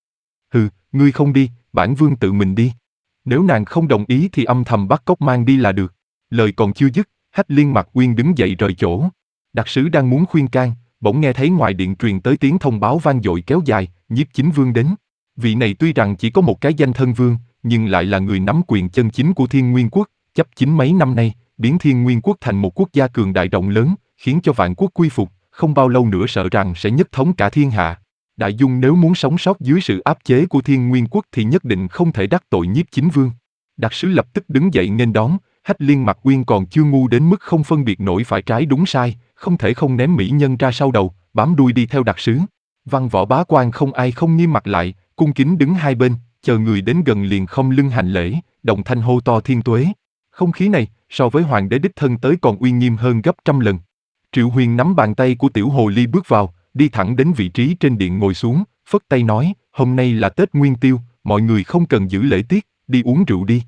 Hừ, ngươi không đi, bản vương tự mình đi. Nếu nàng không đồng ý thì âm thầm bắt cóc mang đi là được. Lời còn chưa dứt, Hách Liên Mặc Quyên đứng dậy rời chỗ. Đặc sứ đang muốn khuyên can, bỗng nghe thấy ngoài điện truyền tới tiếng thông báo vang dội kéo dài, Nhiếp Chính Vương đến. Vị này tuy rằng chỉ có một cái danh thân vương, nhưng lại là người nắm quyền chân chính của Thiên Nguyên Quốc, chấp chính mấy năm nay, biến Thiên Nguyên Quốc thành một quốc gia cường đại rộng lớn, khiến cho vạn quốc quy phục, không bao lâu nữa sợ rằng sẽ nhất thống cả thiên hạ. Đại Dung nếu muốn sống sót dưới sự áp chế của Thiên Nguyên Quốc thì nhất định không thể đắc tội Nhiếp Chính Vương. Đặc sứ lập tức đứng dậy nghênh đón, Hách Liên Mặc Quyên còn chưa ngu đến mức không phân biệt nổi phải trái đúng sai, không thể không ném mỹ nhân ra sau đầu, bám đuôi đi theo đặc sứ. Văn võ bá quan không ai không nghiêm mặt lại, cung kính đứng hai bên, chờ người đến gần liền khom lưng hành lễ, đồng thanh hô to thiên tuế. Không khí này, so với hoàng đế đích thân tới còn uy nghiêm hơn gấp trăm lần. Triệu Huyền nắm bàn tay của tiểu hồ ly bước vào, đi thẳng đến vị trí trên điện ngồi xuống, phất tay nói, hôm nay là Tết Nguyên Tiêu, mọi người không cần giữ lễ tiết, đi uống rượu đi.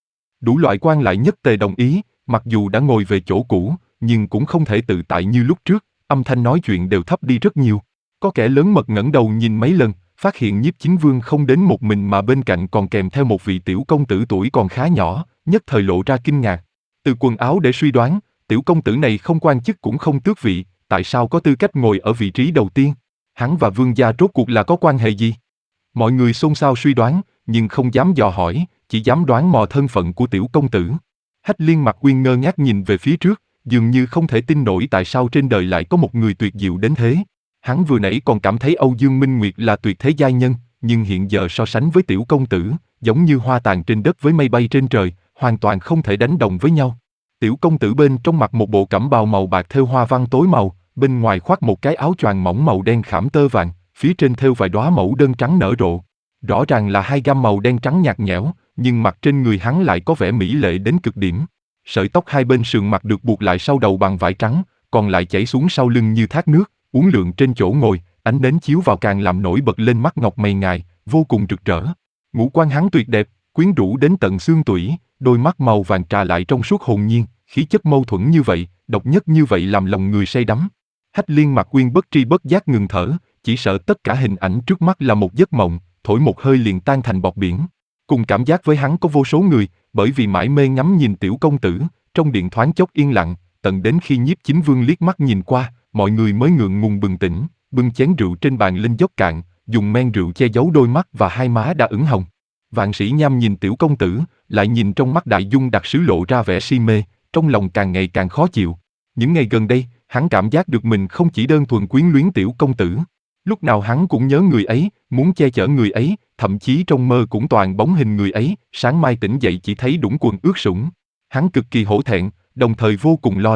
Đủ loại quan lại nhất tề đồng ý, mặc dù đã ngồi về chỗ cũ, nhưng cũng không thể tự tại như lúc trước, âm thanh nói chuyện đều thấp đi rất nhiều. Có kẻ lớn mật ngẩng đầu nhìn mấy lần, phát hiện Nhiếp Chính Vương không đến một mình mà bên cạnh còn kèm theo một vị tiểu công tử tuổi còn khá nhỏ, nhất thời lộ ra kinh ngạc. Từ quần áo để suy đoán, tiểu công tử này không quan chức cũng không tước vị, tại sao có tư cách ngồi ở vị trí đầu tiên? Hắn và vương gia rốt cuộc là có quan hệ gì? Mọi người xôn xao suy đoán, nhưng không dám dò hỏi, chỉ dám đoán mò thân phận của tiểu công tử. Hách Liên Mặc Quyên ngơ ngác nhìn về phía trước, dường như không thể tin nổi tại sao trên đời lại có một người tuyệt diệu đến thế. Hắn vừa nãy còn cảm thấy Âu Dương Minh Nguyệt là tuyệt thế giai nhân, nhưng hiện giờ so sánh với tiểu công tử, giống như hoa tàn trên đất với mây bay trên trời, hoàn toàn không thể đánh đồng với nhau. Tiểu công tử bên trong mặc một bộ cẩm bào màu bạc thêu hoa văn tối màu, bên ngoài khoác một cái áo choàng mỏng màu đen khảm tơ vàng, phía trên thêu vài đóa mẫu đơn trắng nở rộ. Rõ ràng là hai gam màu đen trắng nhạt nhẽo, nhưng mặt trên người hắn lại có vẻ mỹ lệ đến cực điểm. Sợi tóc hai bên sườn mặt được buộc lại sau đầu bằng vải trắng, còn lại chảy xuống sau lưng như thác nước, uốn lượn trên chỗ ngồi, ánh nến chiếu vào càng làm nổi bật lên mắt ngọc mày ngài, vô cùng rực rỡ. Ngũ quan hắn tuyệt đẹp, quyến rũ đến tận xương tủy, đôi mắt màu vàng trà lại trong suốt hồn nhiên, khí chất mâu thuẫn như vậy, độc nhất như vậy làm lòng người say đắm. Hách Liên Mặc Quyên bất tri bất giác ngừng thở, chỉ sợ tất cả hình ảnh trước mắt là một giấc mộng, thổi một hơi liền tan thành bọt biển. Cùng cảm giác với hắn có vô số người, bởi vì mãi mê ngắm nhìn tiểu công tử, trong điện thoáng chốc yên lặng, tận đến khi Nhiếp Chính Vương liếc mắt nhìn qua, mọi người mới ngượng ngùng bừng tỉnh, bưng chén rượu trên bàn lên dốc cạn, dùng men rượu che giấu đôi mắt và hai má đã ửng hồng. Vạn Sĩ Nham nhìn tiểu công tử, lại nhìn trong mắt Đại Dung đặc sứ lộ ra vẻ si mê, trong lòng càng ngày càng khó chịu. Những ngày gần đây, hắn cảm giác được mình không chỉ đơn thuần quyến luyến tiểu công tử. Lúc nào hắn cũng nhớ người ấy, muốn che chở người ấy, thậm chí trong mơ cũng toàn bóng hình người ấy, sáng mai tỉnh dậy chỉ thấy đũng quần ướt sũng. Hắn cực kỳ hổ thẹn, đồng thời vô cùng lo lắng,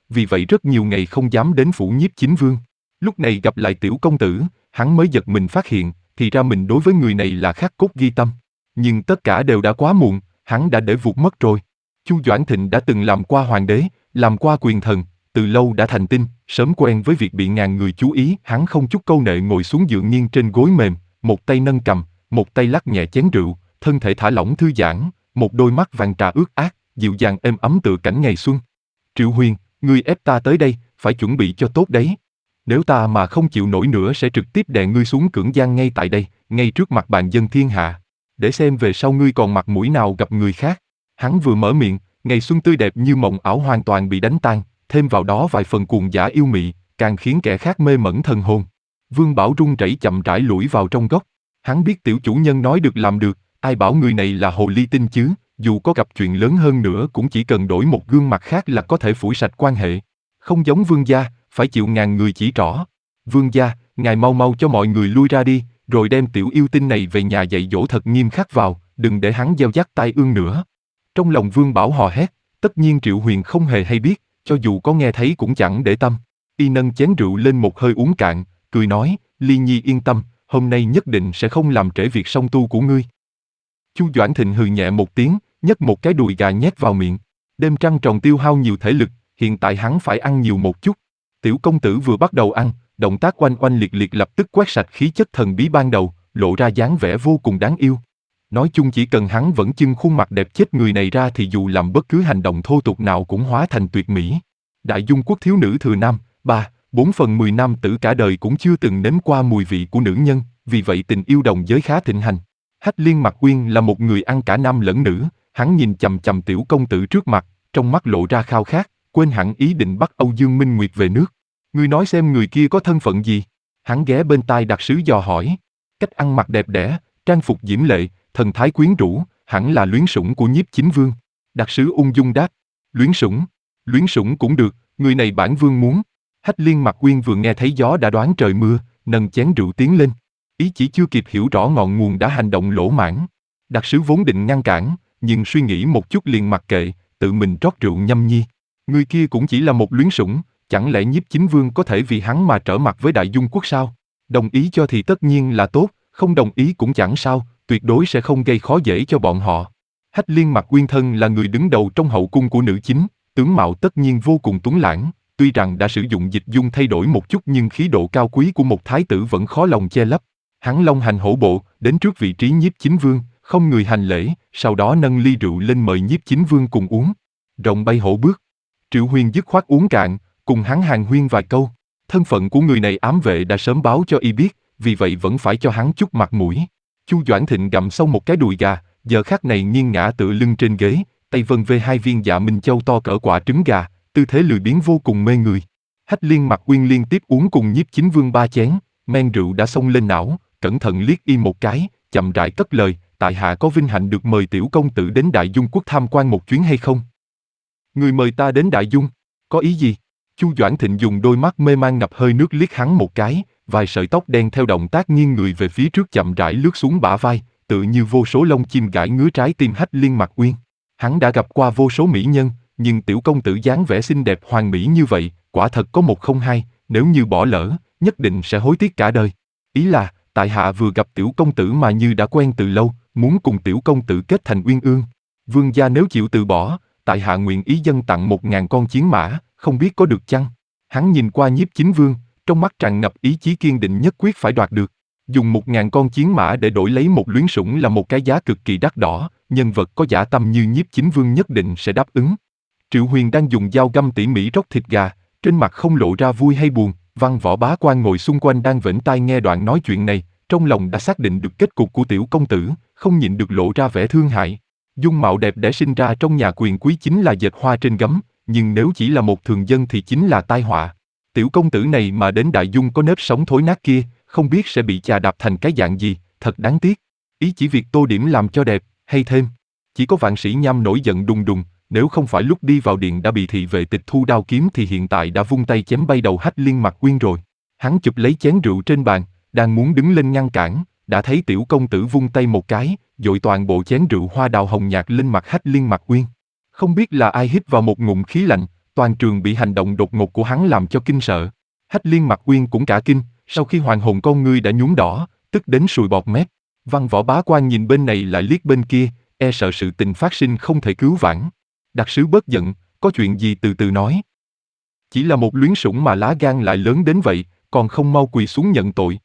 vì vậy rất nhiều ngày không dám đến phủ nhiếp chính vương. Lúc này gặp lại tiểu công tử, hắn mới giật mình phát hiện, thì ra mình đối với người này là khắc cốt ghi tâm. Nhưng tất cả đều đã quá muộn, hắn đã để vụt mất rồi. Chu Doãn Thịnh đã từng làm qua hoàng đế, làm qua quyền thần, từ lâu đã thành tinh, sớm quen với việc bị ngàn người chú ý. Hắn không chút câu nệ ngồi xuống dựa nghiêng trên gối mềm, một tay nâng cầm, một tay lắc nhẹ chén rượu, thân thể thả lỏng thư giãn, một đôi mắt vàng trà ướt át, dịu dàng êm ấm tựa cảnh ngày xuân. Triệu Huyền, ngươi ép ta tới đây, phải chuẩn bị cho tốt đấy. Nếu ta mà không chịu nổi nữa sẽ trực tiếp đè ngươi xuống cưỡng gian ngay tại đây, ngay trước mặt bàn dân thiên hạ. Để xem về sau ngươi còn mặt mũi nào gặp người khác. Hắn vừa mở miệng, ngày xuân tươi đẹp như mộng ảo hoàn toàn bị đánh tan, thêm vào đó vài phần cuồng dã yêu mị, càng khiến kẻ khác mê mẩn thần hồn. Vương Bảo run rẩy chậm rãi lủi vào trong góc. Hắn biết tiểu chủ nhân nói được làm được, ai bảo người này là hồ ly tinh chứ, dù có gặp chuyện lớn hơn nữa cũng chỉ cần đổi một gương mặt khác là có thể phủi sạch quan hệ. Không giống vương gia, phải chịu ngàn người chỉ trỏ. Vương gia, ngài mau mau cho mọi người lui ra đi, rồi đem tiểu yêu tinh này về nhà dạy dỗ thật nghiêm khắc vào, đừng để hắn gieo dắt tai ương nữa. Trong lòng Vương Bảo hò hét, tất nhiên Triệu Huyền không hề hay biết, cho dù có nghe thấy cũng chẳng để tâm. Y nâng chén rượu lên một hơi uống cạn, cười nói, Ly Nhi yên tâm, hôm nay nhất định sẽ không làm trễ việc song tu của ngươi. Chu Doãn Thịnh hừ nhẹ một tiếng, nhấc một cái đùi gà nhét vào miệng. Đêm trăng tròn tiêu hao nhiều thể lực, hiện tại hắn phải ăn nhiều một chút. Tiểu công tử vừa bắt đầu ăn, động tác oanh oanh liệt liệt lập tức quét sạch khí chất thần bí ban đầu, lộ ra dáng vẻ vô cùng đáng yêu. Nói chung chỉ cần hắn vẫn trưng khuôn mặt đẹp chết người này ra thì dù làm bất cứ hành động thô tục nào cũng hóa thành tuyệt mỹ. Đại Dung quốc thiếu nữ thừa nam, ba, bốn phần mười nam tử cả đời cũng chưa từng nếm qua mùi vị của nữ nhân, vì vậy tình yêu đồng giới khá thịnh hành. Hách Liên Mặc Uyên là một người ăn cả nam lẫn nữ, hắn nhìn chằm chằm tiểu công tử trước mặt, trong mắt lộ ra khao khát, quên hẳn ý định bắt Âu Dương Minh Nguyệt về nước. Ngươi nói xem người kia có thân phận gì? Hắn ghé bên tai đặc sứ dò hỏi. Cách ăn mặc đẹp đẽ, trang phục diễm lệ, thần thái quyến rũ, hẳn là luyến sủng của nhiếp chính vương. Đặc sứ ung dung đáp. Luyến sủng? Luyến sủng cũng được, người này bản vương muốn. Hách Liên Mặc Uyên vừa nghe thấy gió đã đoán trời mưa, nâng chén rượu tiến lên. Ý chỉ chưa kịp hiểu rõ ngọn nguồn đã hành động lỗ mãng. Đặc sứ vốn định ngăn cản, nhưng suy nghĩ một chút liền mặc kệ, tự mình rót rượu nhâm nhi. Người kia cũng chỉ là một luyến sủng, chẳng lẽ nhiếp chính vương có thể vì hắn mà trở mặt với Đại Dung quốc sao? Đồng ý cho thì tất nhiên là tốt, không đồng ý cũng chẳng sao, tuyệt đối sẽ không gây khó dễ cho bọn họ. Hách Liên Mặc Uyên thân là người đứng đầu trong hậu cung của nữ chính, tướng mạo tất nhiên vô cùng tuấn lãng, tuy rằng đã sử dụng dịch dung thay đổi một chút nhưng khí độ cao quý của một thái tử vẫn khó lòng che lấp. Hắn long hành hổ bộ, đến trước vị trí nhiếp chính vương, không người hành lễ, sau đó nâng ly rượu lên mời nhiếp chính vương cùng uống. Rồng bay hổ bước. Triệu Huyền dứt khoát uống cạn, cùng hắn hàn huyên vài câu. Thân phận của người này ám vệ đã sớm báo cho y biết, vì vậy vẫn phải cho hắn chút mặt mũi. Chu Doãn Thịnh gặm xong một cái đùi gà, giờ khắc này nghiêng ngã tựa lưng trên ghế, tay vân vê hai viên dạ minh châu to cỡ quả trứng gà, tư thế lười biếng vô cùng mê người. Hách Liên Mặc Uyên liên tiếp uống cùng nhiếp chính vương ba chén, men rượu đã xông lên não, cẩn thận liếc y một cái, chậm rãi cất lời, tại hạ có vinh hạnh được mời tiểu công tử đến Đại Dung quốc tham quan một chuyến hay không? Người mời ta đến Đại Dung, có ý gì? Chu Doãn Thịnh dùng đôi mắt mê man ngập hơi nước liếc hắn một cái, vài sợi tóc đen theo động tác nghiêng người về phía trước chậm rãi lướt xuống bả vai, tựa như vô số lông chim gãi ngứa trái tim Hách Liên Mặc Uyên. Hắn đã gặp qua vô số mỹ nhân, nhưng tiểu công tử dáng vẻ xinh đẹp hoàn mỹ như vậy, quả thật có một không hai, nếu như bỏ lỡ, nhất định sẽ hối tiếc cả đời. Ý là, tại hạ vừa gặp tiểu công tử mà như đã quen từ lâu, muốn cùng tiểu công tử kết thành uyên ương. Vương gia nếu chịu từ bỏ, tại hạ nguyện ý dâng tặng một ngàn con chiến mã, không biết có được chăng? Hắn nhìn qua nhiếp chính vương, trong mắt tràn ngập ý chí kiên định nhất quyết phải đoạt được. Dùng một ngàn con chiến mã để đổi lấy một luyến sủng là một cái giá cực kỳ đắt đỏ, nhân vật có dã tâm như nhiếp chính vương nhất định sẽ đáp ứng. Triệu Huyền đang dùng dao găm tỉ mỉ róc thịt gà, trên mặt không lộ ra vui hay buồn. Văn Võ bá quan ngồi xung quanh đang vểnh tai nghe đoạn nói chuyện này, trong lòng đã xác định được kết cục của tiểu công tử, không nhịn được lộ ra vẻ thương hại. Dung mạo đẹp đẽ sinh ra trong nhà quyền quý chính là dệt hoa trên gấm, nhưng nếu chỉ là một thường dân thì chính là tai họa. Tiểu công tử này mà đến Đại Dung có nếp sống thối nát kia, không biết sẽ bị chà đạp thành cái dạng gì, thật đáng tiếc. Ý chỉ việc tô điểm làm cho đẹp, hay thêm. Chỉ có Vạn Sĩ Nham nổi giận đùng đùng, nếu không phải lúc đi vào điện đã bị thị vệ tịch thu đao kiếm thì hiện tại đã vung tay chém bay đầu Hách Liên Mặc Uyên rồi. Hắn chụp lấy chén rượu trên bàn, đang muốn đứng lên ngăn cản, đã thấy tiểu công tử vung tay một cái, dội toàn bộ chén rượu hoa đào hồng nhạt lên mặt Hách Liên Mặc Uyên. Không biết là ai hít vào một ngụm khí lạnh, toàn trường bị hành động đột ngột của hắn làm cho kinh sợ. Hách Liên Mặc Uyên cũng cả kinh, sau khi hoàng hồn con ngươi đã nhuốm đỏ, tức đến sùi bọt mép. Văn Võ Bá Quan nhìn bên này lại liếc bên kia, e sợ sự tình phát sinh không thể cứu vãn. Đặc sứ bớt giận, có chuyện gì từ từ nói. Chỉ là một luyến sủng mà lá gan lại lớn đến vậy, còn không mau quỳ xuống nhận tội.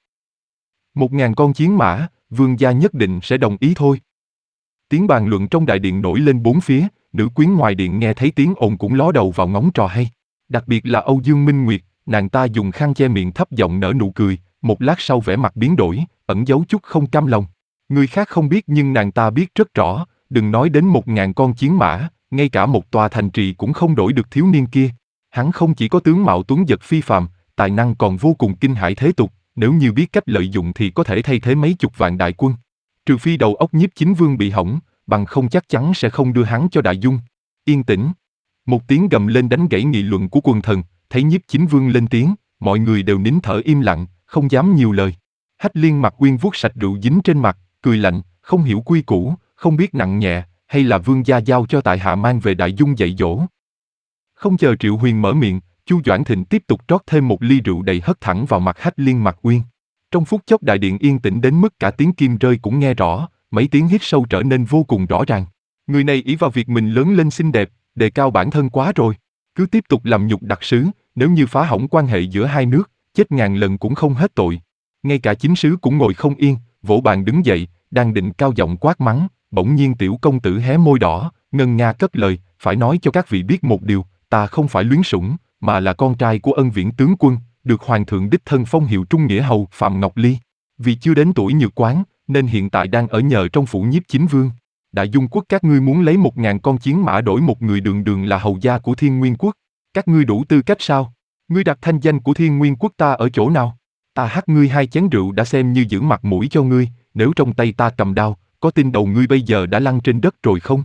Một ngàn con chiến mã, vương gia nhất định sẽ đồng ý thôi. Tiếng bàn luận trong đại điện nổi lên bốn phía, nữ quyến ngoài điện nghe thấy tiếng ồn cũng ló đầu vào ngóng trò hay. Đặc biệt là Âu Dương Minh Nguyệt, nàng ta dùng khăn che miệng thấp giọng nở nụ cười, một lát sau vẻ mặt biến đổi, ẩn giấu chút không cam lòng. Người khác không biết nhưng nàng ta biết rất rõ, đừng nói đến một ngàn con chiến mã, ngay cả một tòa thành trì cũng không đổi được thiếu niên kia. Hắn không chỉ có tướng mạo tuấn giật phi phàm, tài năng còn vô cùng kinh hãi thế tục, nếu như biết cách lợi dụng thì có thể thay thế mấy chục vạn đại quân. Trừ phi đầu óc Nhiếp Chính Vương bị hỏng, bằng không chắc chắn sẽ không đưa hắn cho Đại Dung. Yên tĩnh. Một tiếng gầm lên đánh gãy nghị luận của quần thần, thấy Nhiếp Chính Vương lên tiếng, mọi người đều nín thở im lặng, không dám nhiều lời. Hách Liên Mặc Uyên vuốt sạch rượu dính trên mặt, cười lạnh, không hiểu quy củ, không biết nặng nhẹ, hay là vương gia giao cho tại hạ mang về Đại Dung dạy dỗ. Không chờ Triệu Huyền mở miệng, Chu Doãn Thịnh tiếp tục trót thêm một ly rượu đầy hất thẳng vào mặt Hách Liên Mặc Uyên. Trong phút chốc đại điện yên tĩnh đến mức cả tiếng kim rơi cũng nghe rõ, mấy tiếng hít sâu trở nên vô cùng rõ ràng. Người này ỷ vào việc mình lớn lên xinh đẹp, đề cao bản thân quá rồi. Cứ tiếp tục làm nhục đặc sứ, nếu như phá hỏng quan hệ giữa hai nước, chết ngàn lần cũng không hết tội. Ngay cả chính sứ cũng ngồi không yên, vỗ bàn đứng dậy, đang định cao giọng quát mắng, bỗng nhiên tiểu công tử hé môi đỏ, ngân nga cất lời, phải nói cho các vị biết một điều, ta không phải luyến sủng, mà là con trai của ân viễn tướng quân, được hoàng thượng đích thân phong hiệu trung nghĩa hầu Phạm Ngọc Ly. Vì chưa đến tuổi nhược quán, nên hiện tại đang ở nhờ trong phủ Nhiếp Chính Vương. Đại Dung quốc các ngươi muốn lấy một ngàn con chiến mã đổi một người đường đường là hầu gia của Thiên Nguyên quốc. Các ngươi đủ tư cách sao? Ngươi đặt thanh danh của Thiên Nguyên quốc ta ở chỗ nào? Ta hắt ngươi hai chén rượu đã xem như giữ mặt mũi cho ngươi, nếu trong tay ta cầm đao, có tin đầu ngươi bây giờ đã lăn trên đất rồi không?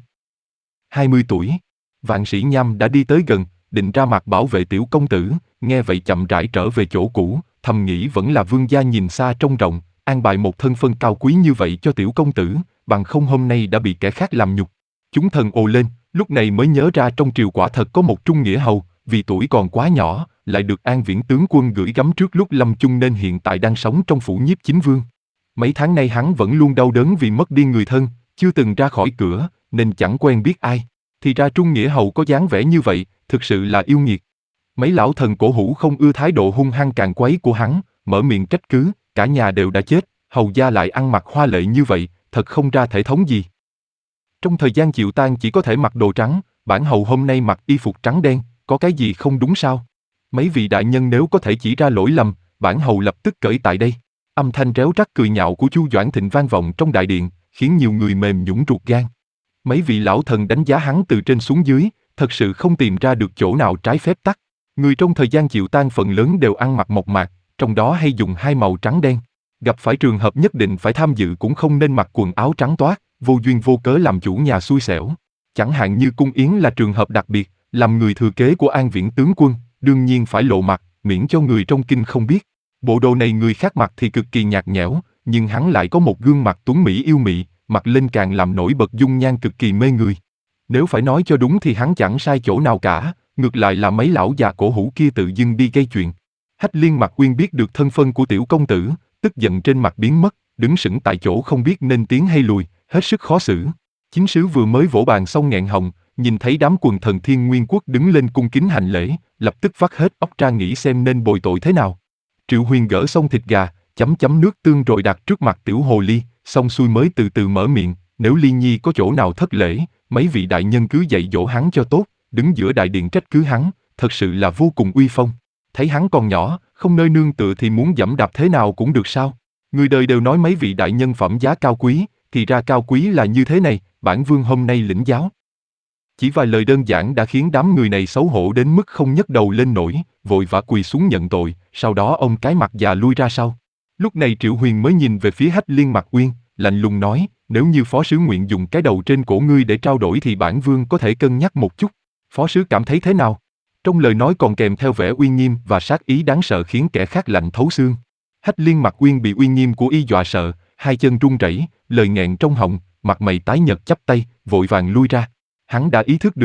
hai mươi tuổi, Vạn Sĩ Nham đã đi tới gần, định ra mặt bảo vệ tiểu công tử, nghe vậy chậm rãi trở về chỗ cũ, thầm nghĩ vẫn là vương gia nhìn xa trông rộng, an bài một thân phân cao quý như vậy cho tiểu công tử, bằng không hôm nay đã bị kẻ khác làm nhục. Chúng thần ồ lên, lúc này mới nhớ ra trong triều quả thật có một trung nghĩa hầu, vì tuổi còn quá nhỏ, lại được An Viễn tướng quân gửi gắm trước lúc lâm chung nên hiện tại đang sống trong phủ Nhiếp Chính Vương. Mấy tháng nay hắn vẫn luôn đau đớn vì mất đi người thân, chưa từng ra khỏi cửa, nên chẳng quen biết ai. Thì ra trung nghĩa hầu có dáng vẻ như vậy, thực sự là yêu nghiệt. Mấy lão thần cổ hủ không ưa thái độ hung hăng càn quấy của hắn, mở miệng trách cứ, cả nhà đều đã chết, hầu gia lại ăn mặc hoa lệ như vậy, thật không ra thể thống gì. Trong thời gian chịu tang chỉ có thể mặc đồ trắng, bản hầu hôm nay mặc y phục trắng đen, có cái gì không đúng sao? Mấy vị đại nhân nếu có thể chỉ ra lỗi lầm, bản hầu lập tức cởi tại đây. Âm thanh réo rắt cười nhạo của Chu Doãn Thịnh vang vọng trong đại điện, khiến nhiều người mềm nhũn ruột gan. Mấy vị lão thần đánh giá hắn từ trên xuống dưới, thật sự không tìm ra được chỗ nào trái phép tắc. Người trong thời gian chịu tang phần lớn đều ăn mặc mộc mạc, trong đó hay dùng hai màu trắng đen. Gặp phải trường hợp nhất định phải tham dự cũng không nên mặc quần áo trắng toát, vô duyên vô cớ làm chủ nhà xui xẻo. Chẳng hạn như Cung Yến là trường hợp đặc biệt, làm người thừa kế của An Viễn tướng quân, đương nhiên phải lộ mặt, miễn cho người trong kinh không biết. Bộ đồ này người khác mặc thì cực kỳ nhạt nhẽo, nhưng hắn lại có một gương mặt tuấn mỹ yêu mị, mặc lên càng làm nổi bật dung nhan cực kỳ mê người. Nếu phải nói cho đúng thì hắn chẳng sai chỗ nào cả, ngược lại là mấy lão già cổ hủ kia tự dưng đi gây chuyện. Hách Liên Mặc Uyên biết được thân phân của tiểu công tử, tức giận trên mặt biến mất, đứng sững tại chỗ không biết nên tiến hay lùi, hết sức khó xử. Chính sứ vừa mới vỗ bàn xong nghẹn họng, nhìn thấy đám quần thần Thiên Nguyên quốc đứng lên cung kính hành lễ, lập tức vắt hết óc ra nghĩ xem nên bồi tội thế nào. Triệu Huyền gỡ xong thịt gà, chấm chấm nước tương rồi đặt trước mặt tiểu hồ ly, xong xuôi mới từ từ mở miệng, nếu Ly Nhi có chỗ nào thất lễ, mấy vị đại nhân cứ dạy dỗ hắn cho tốt, đứng giữa đại điện trách cứ hắn, thật sự là vô cùng uy phong. Thấy hắn còn nhỏ, không nơi nương tựa thì muốn giẫm đạp thế nào cũng được sao? Người đời đều nói mấy vị đại nhân phẩm giá cao quý, thì ra cao quý là như thế này, bản vương hôm nay lĩnh giáo. Chỉ vài lời đơn giản đã khiến đám người này xấu hổ đến mức không nhấc đầu lên nổi, vội vã quỳ xuống nhận tội, sau đó ông cái mặt già lui ra sau. Lúc này Triệu Huyền mới nhìn về phía Hách Liên Mặc Uyên, lạnh lùng nói, nếu như phó sứ nguyện dùng cái đầu trên cổ ngươi để trao đổi thì bản vương có thể cân nhắc một chút. Phó sứ cảm thấy thế nào? Trong lời nói còn kèm theo vẻ uy nghiêm và sát ý đáng sợ khiến kẻ khác lạnh thấu xương. Hách Liên Mặc Uyên bị uy nghiêm của y dọa sợ, hai chân run rẩy, lời nghẹn trong họng, mặt mày tái nhợt chắp tay, vội vàng lui ra. Hắn đã ý thức được,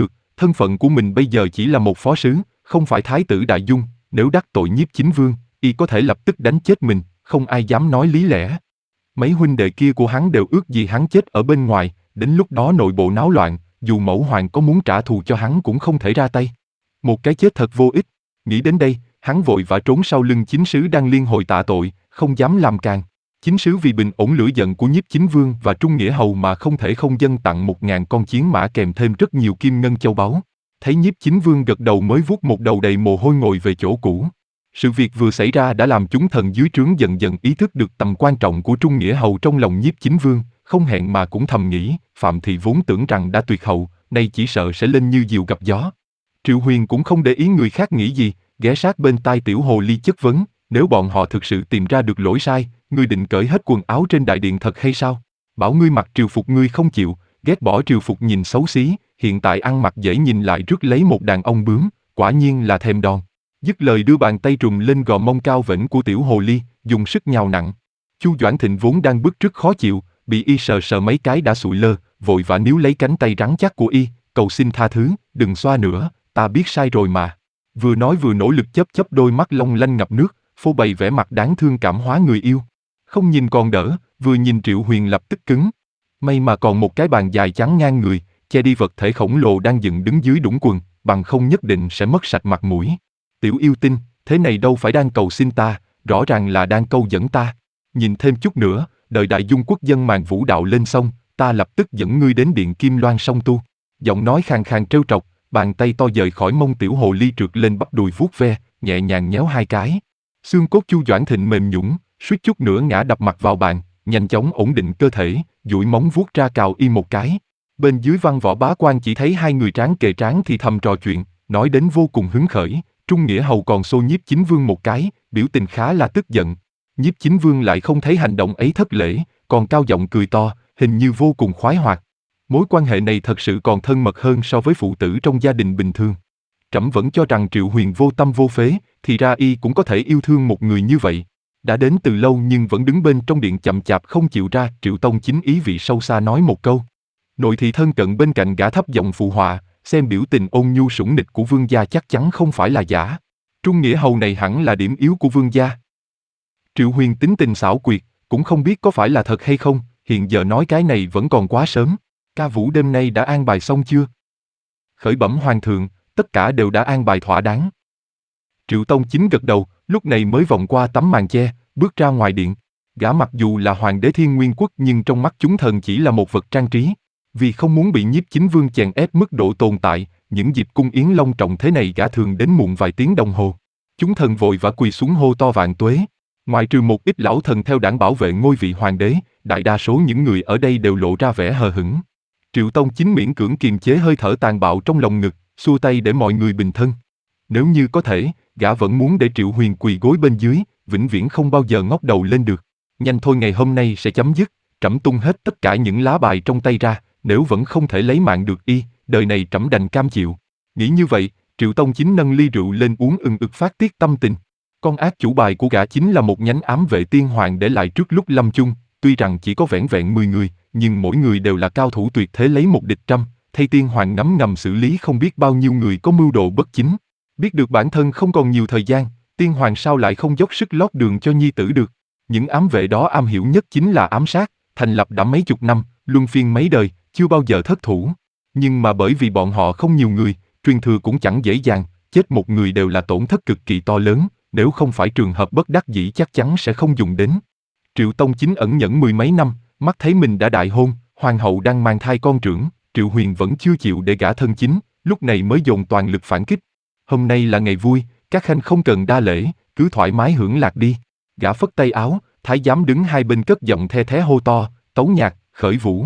Thân phận của mình bây giờ chỉ là một phó sứ, không phải thái tử Đại Dung, nếu đắc tội Nhiếp Chính Vương, y có thể lập tức đánh chết mình, không ai dám nói lý lẽ. Mấy huynh đệ kia của hắn đều ước gì hắn chết ở bên ngoài, đến lúc đó nội bộ náo loạn, dù mẫu hoàng có muốn trả thù cho hắn cũng không thể ra tay. Một cái chết thật vô ích. Nghĩ đến đây, hắn vội vã trốn sau lưng chính sứ đang liên hội tạ tội, không dám làm càng. Chính sứ vì bình ổn lửa giận của Nhiếp Chính Vương và Trung Nghĩa Hầu mà không thể không dâng tặng một ngàn con chiến mã kèm thêm rất nhiều kim ngân châu báu. Thấy Nhiếp Chính Vương gật đầu mới vuốt một đầu đầy mồ hôi ngồi về chỗ cũ. Sự việc vừa xảy ra đã làm chúng thần dưới trướng dần dần ý thức được tầm quan trọng của Trung Nghĩa Hầu trong lòng Nhiếp Chính Vương, không hẹn mà cũng thầm nghĩ, Phạm Thị vốn tưởng rằng đã tuyệt hậu, nay chỉ sợ sẽ lên như diều gặp gió. Triệu Huyền cũng không để ý người khác nghĩ gì, ghé sát bên tai Tiểu Hồ Ly chất vấn, nếu bọn họ thực sự tìm ra được lỗi sai, ngươi định cởi hết quần áo trên đại điện thật hay sao? Bảo ngươi mặc triều phục ngươi không chịu, ghét bỏ triều phục nhìn xấu xí, hiện tại ăn mặc dễ nhìn lại rước lấy một đàn ông bướm, quả nhiên là thèm đòn. Dứt lời đưa bàn tay trùm lên gò mông cao vểnh của Tiểu Hồ Ly, dùng sức nhào nặng. Chu Doãn Thịnh vốn đang bức rất khó chịu, bị y sờ sờ mấy cái đã sụi lơ, vội vã níu lấy cánh tay rắn chắc của y, cầu xin tha thứ, đừng xoa nữa, ta biết sai rồi mà. Vừa nói vừa nỗ lực chớp chớp đôi mắt long lanh ngập nước, phô bày vẻ mặt đáng thương cảm hóa người yêu. Không nhìn còn đỡ, vừa nhìn Triệu Huyền lập tức cứng. May mà còn một cái bàn dài chắn ngang người, che đi vật thể khổng lồ đang dựng đứng dưới đũng quần, bằng không nhất định sẽ mất sạch mặt mũi. Tiểu yêu tinh, thế này đâu phải đang cầu xin ta, rõ ràng là đang câu dẫn ta. Nhìn thêm chút nữa, đợi Đại Dung quốc dân màn vũ đạo lên xong, ta lập tức dẫn ngươi đến điện Kim Loan song tu. Giọng nói khàn khàn trêu trọc, bàn tay to dời khỏi mông Tiểu Hồ Ly trượt lên bắp đùi vuốt ve, nhẹ nhàng nhéo hai cái. Xương cốt Chu Doãn Thịnh mềm nhũn, suýt chút nữa ngã đập mặt vào bàn, nhanh chóng ổn định cơ thể, duỗi móng vuốt ra cào y một cái. Bên dưới Văn Võ bá quan chỉ thấy hai người trán kề trán thì thầm trò chuyện, nói đến vô cùng hứng khởi. Trung Nghĩa Hầu còn xô Nhiếp Chính Vương một cái, biểu tình khá là tức giận. Nhiếp Chính Vương lại không thấy hành động ấy thất lễ, còn cao giọng cười to, hình như vô cùng khoái hoạt. Mối quan hệ này thật sự còn thân mật hơn so với phụ tử trong gia đình bình thường. Trẫm vẫn cho rằng Triệu Huyền vô tâm vô phế, thì ra y cũng có thể yêu thương một người như vậy. Đã đến từ lâu nhưng vẫn đứng bên trong điện chậm chạp không chịu ra, Triệu Tông Chính ý vị sâu xa nói một câu. Nội thị thân cận bên cạnh gã thấp giọng phụ họa, xem biểu tình ôn nhu sủng nịch của vương gia chắc chắn không phải là giả. Trung Nghĩa Hầu này hẳn là điểm yếu của vương gia. Triệu Huyền tính tình xảo quyệt, cũng không biết có phải là thật hay không, hiện giờ nói cái này vẫn còn quá sớm. Ca vũ đêm nay đã an bài xong chưa? Khởi bẩm hoàng thượng, tất cả đều đã an bài thỏa đáng. Triệu Tông Chính gật đầu, lúc này mới vòng qua tấm màn che, bước ra ngoài điện. Gã mặc dù là hoàng đế Thiên Nguyên Quốc nhưng trong mắt chúng thần chỉ là một vật trang trí. Vì không muốn bị Nhiếp Chính Vương chèn ép mức độ tồn tại, những dịp cung yến long trọng thế này gã thường đến muộn vài tiếng đồng hồ. Chúng thần vội vã quỳ xuống hô to vạn tuế. Ngoại trừ một ít lão thần theo đảng bảo vệ ngôi vị hoàng đế, đại đa số những người ở đây đều lộ ra vẻ hờ hững. Triệu Tông Chính miễn cưỡng kiềm chế hơi thở tàn bạo trong lòng ngực, xua tay để mọi người bình thân. Nếu như có thể, gã vẫn muốn để Triệu Huyền quỳ gối bên dưới, vĩnh viễn không bao giờ ngóc đầu lên được. Nhanh thôi, ngày hôm nay sẽ chấm dứt, trẫm tung hết tất cả những lá bài trong tay ra, nếu vẫn không thể lấy mạng được y, đời này trẫm đành cam chịu. Nghĩ như vậy, Triệu Tông Chính nâng ly rượu lên uống ừng ực phát tiết tâm tình. Con ác chủ bài của gã chính là một nhánh ám vệ tiên hoàng để lại trước lúc lâm chung, tuy rằng chỉ có vẻn vẹn mười người, nhưng mỗi người đều là cao thủ tuyệt thế lấy một địch trăm, thay tiên hoàng ngấm ngầm xử lý không biết bao nhiêu người có mưu đồ bất chính. Biết được bản thân không còn nhiều thời gian, tiên hoàng sao lại không dốc sức lót đường cho nhi tử được. Những ám vệ đó am hiểu nhất chính là ám sát, thành lập đã mấy chục năm, luân phiên mấy đời, chưa bao giờ thất thủ. Nhưng mà bởi vì bọn họ không nhiều người, truyền thừa cũng chẳng dễ dàng, chết một người đều là tổn thất cực kỳ to lớn, nếu không phải trường hợp bất đắc dĩ chắc chắn sẽ không dùng đến. Triệu Tông Chính ẩn nhẫn mười mấy năm, mắt thấy mình đã đại hôn, hoàng hậu đang mang thai con trưởng, Triệu Huyền vẫn chưa chịu để gả thân chính, lúc này mới dồn toàn lực phản kích. Hôm nay là ngày vui, các khanh không cần đa lễ, cứ thoải mái hưởng lạc đi. Gã phất tay áo, thái giám đứng hai bên cất giọng the thé hô to, tấu nhạc, khởi vũ.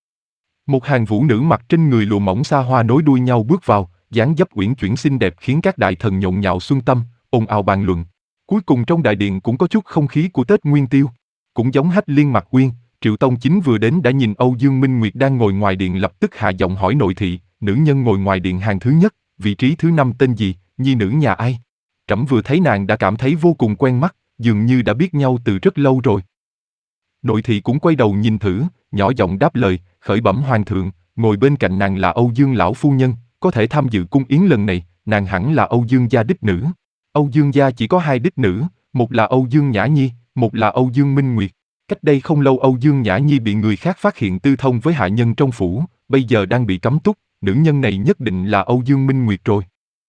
Một hàng vũ nữ mặc trên người lụa mỏng xa hoa nối đuôi nhau bước vào, dáng dấp uyển chuyển xinh đẹp khiến các đại thần nhộn nhạo xuân tâm, ồn ào bàn luận. Cuối cùng trong đại điện cũng có chút không khí của Tết Nguyên Tiêu. Cũng giống Hách Liên Mặc Uyên, Triệu Tông Chính vừa đến đã nhìn Âu Dương Minh Nguyệt đang ngồi ngoài điện lập tức hạ giọng hỏi nội thị, nữ nhân ngồi ngoài điện hàng thứ nhất, vị trí thứ năm tên gì, nhi nữ nhà ai? Trẫm vừa thấy nàng đã cảm thấy vô cùng quen mắt, dường như đã biết nhau từ rất lâu rồi. Nội thị cũng quay đầu nhìn thử, nhỏ giọng đáp lời, khởi bẩm hoàng thượng, ngồi bên cạnh nàng là Âu Dương lão phu nhân, có thể tham dự cung yến lần này, nàng hẳn là Âu Dương gia đích nữ. Âu Dương gia chỉ có hai đích nữ, một là Âu Dương Nhã Nhi, một là Âu Dương Minh Nguyệt. Cách đây không lâu Âu Dương Nhã Nhi bị người khác phát hiện tư thông với hạ nhân trong phủ, bây giờ đang bị cấm túc, nữ nhân này nhất định là Âu Dương Minh Nguyệt rồi.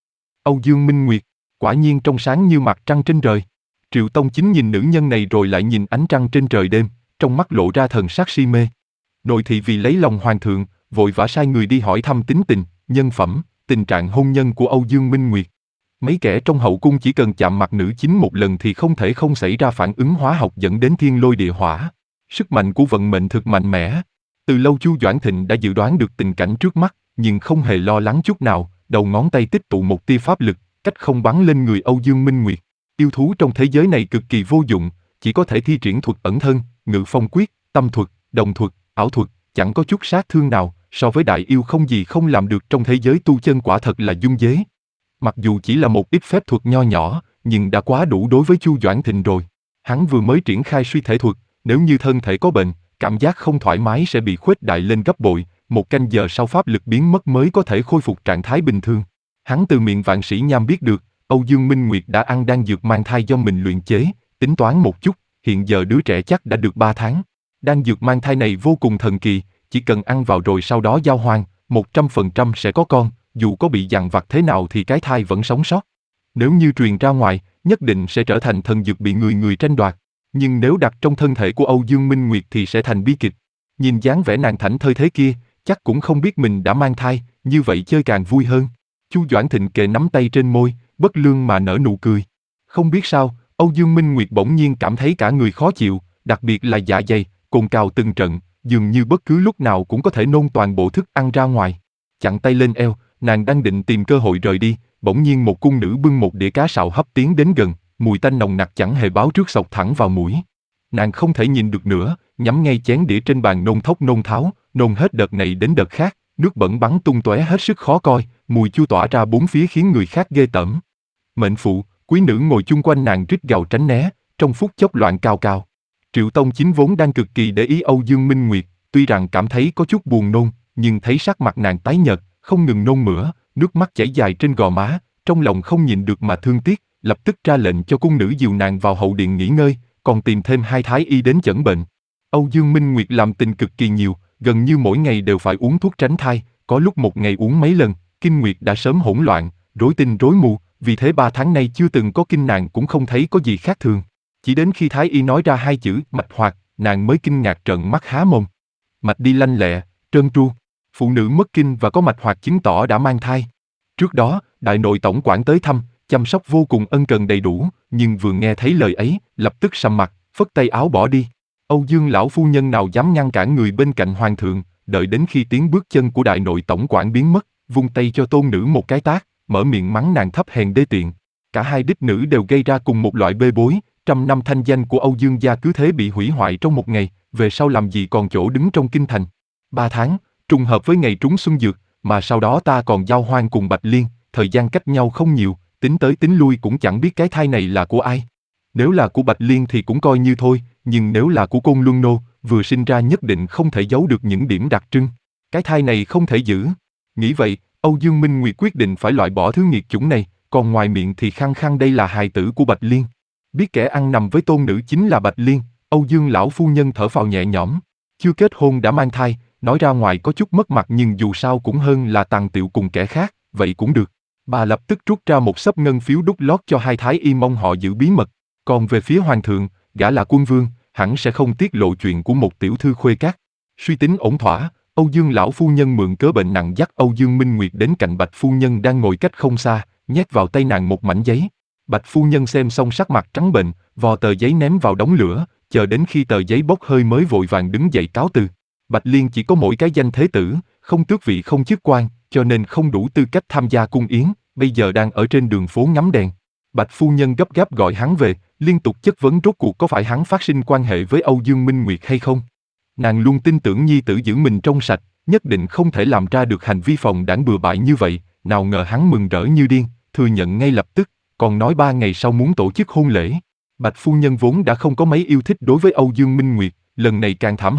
Âu Dương Minh Nguyệt, quả nhiên trong sáng như mặt trăng trên trời. Triệu Tông Chính nhìn nữ nhân này rồi lại nhìn ánh trăng trên trời đêm, trong mắt lộ ra thần sắc si mê. Nội thị vì lấy lòng hoàng thượng, vội vã sai người đi hỏi thăm tính tình, nhân phẩm, tình trạng hôn nhân của Âu Dương Minh Nguyệt. Mấy kẻ trong hậu cung chỉ cần chạm mặt nữ chính một lần thì không thể không xảy ra phản ứng hóa học dẫn đến thiên lôi địa hỏa. Sức mạnh của vận mệnh thực mạnh mẽ. Từ lâu Chu Doãn Thịnh đã dự đoán được tình cảnh trước mắt, nhưng không hề lo lắng chút nào, đầu ngón tay tích tụ một tia pháp lực, cách không bắn lên người Âu Dương Minh Nguyệt. Yêu thú trong thế giới này cực kỳ vô dụng, chỉ có thể thi triển thuật ẩn thân, ngự phong quyết, tâm thuật, đồng thuật, ảo thuật, chẳng có chút sát thương nào, so với đại yêu không gì không làm được trong thế giới tu chân quả thật là dung dế. Mặc dù chỉ là một ít phép thuật nho nhỏ, nhưng đã quá đủ đối với Chu Doãn Thịnh rồi. Hắn vừa mới triển khai suy thể thuật, nếu như thân thể có bệnh, cảm giác không thoải mái sẽ bị khuếch đại lên gấp bội, một canh giờ sau pháp lực biến mất mới có thể khôi phục trạng thái bình thường. Hắn từ miệng Vạn Sĩ Nham biết được, Âu Dương Minh Nguyệt đã ăn đan dược mang thai do mình luyện chế, tính toán một chút, hiện giờ đứa trẻ chắc đã được ba tháng. Đan dược mang thai này vô cùng thần kỳ, chỉ cần ăn vào rồi sau đó giao hoang, một trăm phần trăm sẽ có con, dù có bị dằn vặt thế nào thì cái thai vẫn sống sót. Nếu như truyền ra ngoài, nhất định sẽ trở thành thần dược bị người người tranh đoạt. Nhưng nếu đặt trong thân thể của Âu Dương Minh Nguyệt thì sẽ thành bi kịch. Nhìn dáng vẻ nàng thảnh thơi thế kia, chắc cũng không biết mình đã mang thai, như vậy chơi càng vui hơn. Chu Doãn Thịnh kề nắm tay trên môi, bất lương mà nở nụ cười. Không biết sao, Âu Dương Minh Nguyệt bỗng nhiên cảm thấy cả người khó chịu, đặc biệt là dạ dày, cồn cào từng trận, dường như bất cứ lúc nào cũng có thể nôn toàn bộ thức ăn ra ngoài. Chặn tay lên eo, nàng đang định tìm cơ hội rời đi, bỗng nhiên một cung nữ bưng một đĩa cá sạo hấp tiến đến gần, mùi tanh nồng nặc chẳng hề báo trước xộc thẳng vào mũi. Nàng không thể nhìn được nữa, nhắm ngay chén đĩa trên bàn nôn thốc nôn tháo, nôn hết đợt này đến đợt khác, nước bẩn bắn tung tóe hết sức khó coi, mùi chua tỏa ra bốn phía khiến người khác ghê tởm. Mệnh phụ, quý nữ ngồi chung quanh nàng rít gào tránh né, trong phút chốc loạn cao cao. Triệu Tông Chính vốn đang cực kỳ để ý Âu Dương Minh Nguyệt, tuy rằng cảm thấy có chút buồn nôn, nhưng thấy sắc mặt nàng tái nhợt, không ngừng nôn mửa, nước mắt chảy dài trên gò má, trong lòng không nhịn được mà thương tiếc, lập tức ra lệnh cho cung nữ dìu nàng vào hậu điện nghỉ ngơi, còn tìm thêm hai thái y đến chẩn bệnh. Âu Dương Minh Nguyệt làm tình cực kỳ nhiều, gần như mỗi ngày đều phải uống thuốc tránh thai, có lúc một ngày uống mấy lần, kinh nguyệt đã sớm hỗn loạn, rối tinh rối mù, vì thế ba tháng nay chưa từng có kinh nàng cũng không thấy có gì khác thường. Chỉ đến khi thái y nói ra hai chữ mạch hoạt, nàng mới kinh ngạc trợn mắt há mồm. Mạch đi lanh lẹ, trơn tru. Phụ nữ mất kinh và có mạch hoạt chứng tỏ đã mang thai. Trước đó, đại nội tổng quản tới thăm, chăm sóc vô cùng ân cần đầy đủ, nhưng vừa nghe thấy lời ấy, lập tức sầm mặt, phất tay áo bỏ đi. Âu Dương lão phu nhân nào dám ngăn cản người bên cạnh hoàng thượng, đợi đến khi tiếng bước chân của đại nội tổng quản biến mất, vung tay cho tôn nữ một cái tát, mở miệng mắng nàng thấp hèn đê tiện. Cả hai đích nữ đều gây ra cùng một loại bê bối, trăm năm thanh danh của Âu Dương gia cứ thế bị hủy hoại trong một ngày, về sau làm gì còn chỗ đứng trong kinh thành. Ba tháng, trùng hợp với ngày trúng xuân dược, mà sau đó ta còn giao hoang cùng Bạch Liên, thời gian cách nhau không nhiều, tính tới tính lui cũng chẳng biết cái thai này là của ai. Nếu là của Bạch Liên thì cũng coi như thôi, nhưng nếu là của Côn Luân Nô, vừa sinh ra nhất định không thể giấu được những điểm đặc trưng. Cái thai này không thể giữ. Nghĩ vậy, Âu Dương Minh Nguyệt quyết định phải loại bỏ thứ nghiệt chủng này, còn ngoài miệng thì khăng khăng đây là hài tử của Bạch Liên. Biết kẻ ăn nằm với tôn nữ chính là Bạch Liên, Âu Dương lão phu nhân thở phào nhẹ nhõm. Chưa kết hôn đã mang thai, nói ra ngoài có chút mất mặt nhưng dù sao cũng hơn là tàn tiệu cùng kẻ khác, vậy cũng được. Bà lập tức rút ra một xấp ngân phiếu đút lót cho hai thái y mong họ giữ bí mật. Còn về phía hoàng thượng, gã là quân vương, hẳn sẽ không tiết lộ chuyện của một tiểu thư khuê các. Suy tính ổn thỏa, Âu Dương lão phu nhân mượn cớ bệnh nặng dắt Âu Dương Minh Nguyệt đến cạnh Bạch phu nhân đang ngồi cách không xa, nhét vào tay nàng một mảnh giấy. Bạch phu nhân xem xong sắc mặt trắng bệch, vò tờ giấy ném vào đống lửa, chờ đến khi tờ giấy bốc hơi mới vội vàng đứng dậy cáo từ. Bạch Liên chỉ có mỗi cái danh thế tử, không tước vị không chức quan, cho nên không đủ tư cách tham gia cung yến, bây giờ đang ở trên đường phố ngắm đèn. Bạch phu nhân gấp gáp gọi hắn về, liên tục chất vấn rốt cuộc có phải hắn phát sinh quan hệ với Âu Dương Minh Nguyệt hay không. Nàng luôn tin tưởng nhi tử giữ mình trong sạch, nhất định không thể làm ra được hành vi phồng đãng bừa bãi như vậy, nào ngờ hắn mừng rỡ như điên, thừa nhận ngay lập tức, còn nói ba ngày sau muốn tổ chức hôn lễ. Bạch phu nhân vốn đã không có mấy yêu thích đối với Âu Dương Minh Nguyệt, lần này càng thảm hơn,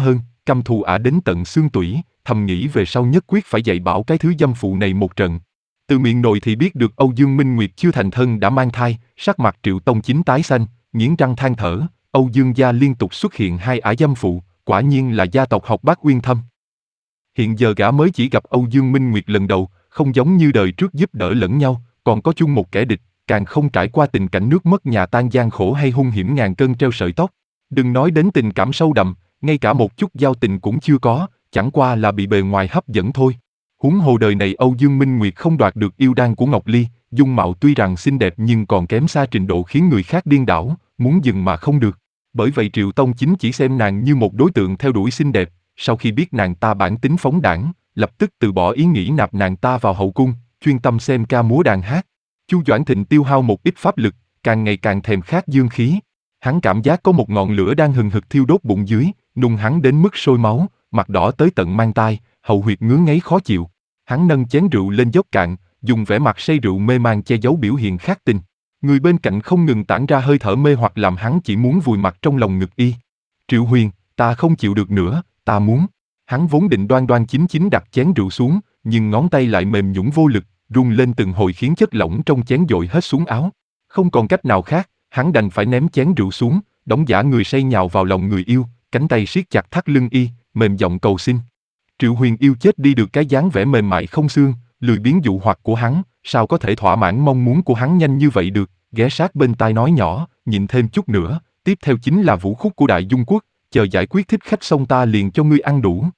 căm thù ả đến tận xương tủy, thầm nghĩ về sau nhất quyết phải dạy bảo cái thứ dâm phụ này một trận. Từ miệng nội thì biết được Âu Dương Minh Nguyệt chưa thành thân đã mang thai, sắc mặt Triệu Tông Chính tái xanh, nghiến răng than thở, Âu Dương gia liên tục xuất hiện hai ả dâm phụ, quả nhiên là gia tộc học Bác Uyên Thâm. Hiện giờ gã mới chỉ gặp Âu Dương Minh Nguyệt lần đầu, không giống như đời trước giúp đỡ lẫn nhau, còn có chung một kẻ địch, càng không trải qua tình cảnh nước mất nhà tan gian khổ hay hung hiểm ngàn cân treo sợi tóc. Đừng nói đến tình cảm sâu đậm, ngay cả một chút giao tình cũng chưa có, chẳng qua là bị bề ngoài hấp dẫn thôi. Huống hồ đời này Âu Dương Minh Nguyệt không đoạt được yêu đan của Ngọc Ly, dung mạo tuy rằng xinh đẹp nhưng còn kém xa trình độ khiến người khác điên đảo, muốn dừng mà không được. Bởi vậy Triệu Tông Chính chỉ xem nàng như một đối tượng theo đuổi xinh đẹp, sau khi biết nàng ta bản tính phóng đãng, lập tức từ bỏ ý nghĩ nạp nàng ta vào hậu cung, chuyên tâm xem ca múa đàn hát. Chu Doãn Thịnh tiêu hao một ít pháp lực, càng ngày càng thèm khát dương khí. Hắn cảm giác có một ngọn lửa đang hừng hực thiêu đốt bụng dưới, nung hắn đến mức sôi máu, mặt đỏ tới tận mang tai, hậu huyệt ngứa ngáy khó chịu. Hắn nâng chén rượu lên dốc cạn, dùng vẻ mặt say rượu mê man che giấu biểu hiện khát tình. Người bên cạnh không ngừng tản ra hơi thở mê hoặc làm hắn chỉ muốn vùi mặt trong lòng ngực y. Triệu Huyền, ta không chịu được nữa, ta muốn. Hắn vốn định đoan đoan chính chính đặt chén rượu xuống, nhưng ngón tay lại mềm nhũn vô lực, rung lên từng hồi khiến chất lỏng trong chén dội hết xuống áo. Không còn cách nào khác, hắn đành phải ném chén rượu xuống, đóng giả người say nhào vào lòng người yêu, cánh tay siết chặt thắt lưng y, mềm giọng cầu xin. Triệu Huyền yêu chết đi được cái dáng vẻ mềm mại không xương, lười biếng dụ hoặc của hắn, sao có thể thỏa mãn mong muốn của hắn nhanh như vậy được, ghé sát bên tai nói nhỏ, nhịn thêm chút nữa, tiếp theo chính là vũ khúc của Đại Dung Quốc, chờ giải quyết thích khách xong ta liền cho ngươi ăn đủ.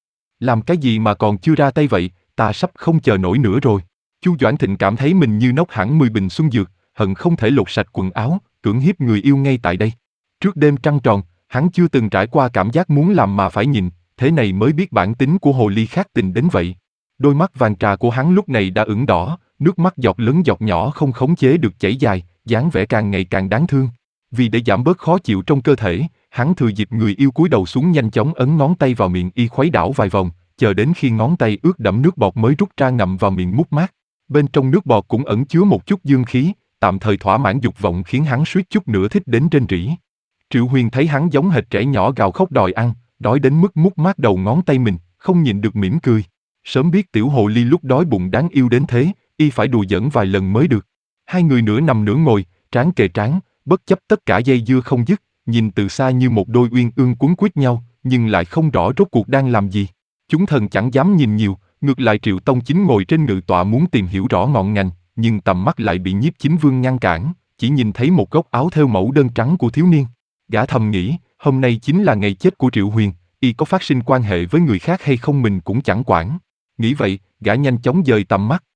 Làm cái gì mà còn chưa ra tay vậy, ta sắp không chờ nổi nữa rồi. Chu Doãn Thịnh cảm thấy mình như nốc hẳn mười bình xuân dược, hận không thể lột sạch quần áo, cưỡng hiếp người yêu ngay tại đây. Trước đêm trăng tròn, hắn chưa từng trải qua cảm giác muốn làm mà phải nhìn, thế này mới biết bản tính của hồ ly khát tình đến vậy. Đôi mắt vàng trà của hắn lúc này đã ửng đỏ, nước mắt giọt lớn giọt nhỏ không khống chế được chảy dài, dáng vẻ càng ngày càng đáng thương. Vì để giảm bớt khó chịu trong cơ thể, hắn thừa dịp người yêu cúi đầu xuống nhanh chóng ấn ngón tay vào miệng y khuấy đảo vài vòng, chờ đến khi ngón tay ướt đẫm nước bọt mới rút ra ngậm vào miệng mút mát. Bên trong nước bọt cũng ẩn chứa một chút dương khí, tạm thời thỏa mãn dục vọng khiến hắn suýt chút nữa thích đến rên rỉ. Triệu Huyền thấy hắn giống hệt trẻ nhỏ gào khóc đòi ăn, đói đến mức mút mát đầu ngón tay mình, không nhịn được mỉm cười. Sớm biết tiểu hồ ly lúc đói bụng đáng yêu đến thế, y phải đùa giỡn vài lần mới được. Hai người nửa nằm nửa ngồi, trán kề trán, bất chấp tất cả dây dưa không dứt, nhìn từ xa như một đôi uyên ương quấn quýt nhau, nhưng lại không rõ rốt cuộc đang làm gì. Chúng thần chẳng dám nhìn nhiều, ngược lại Triệu Tông Chính ngồi trên ngự tọa muốn tìm hiểu rõ ngọn ngành, nhưng tầm mắt lại bị Nhiếp Chính Vương ngăn cản, chỉ nhìn thấy một góc áo thêu mẫu đơn trắng của thiếu niên. Gã thầm nghĩ, hôm nay chính là ngày chết của Triệu Huyền, y có phát sinh quan hệ với người khác hay không mình cũng chẳng quản. Nghĩ vậy, gã nhanh chóng dời tầm mắt,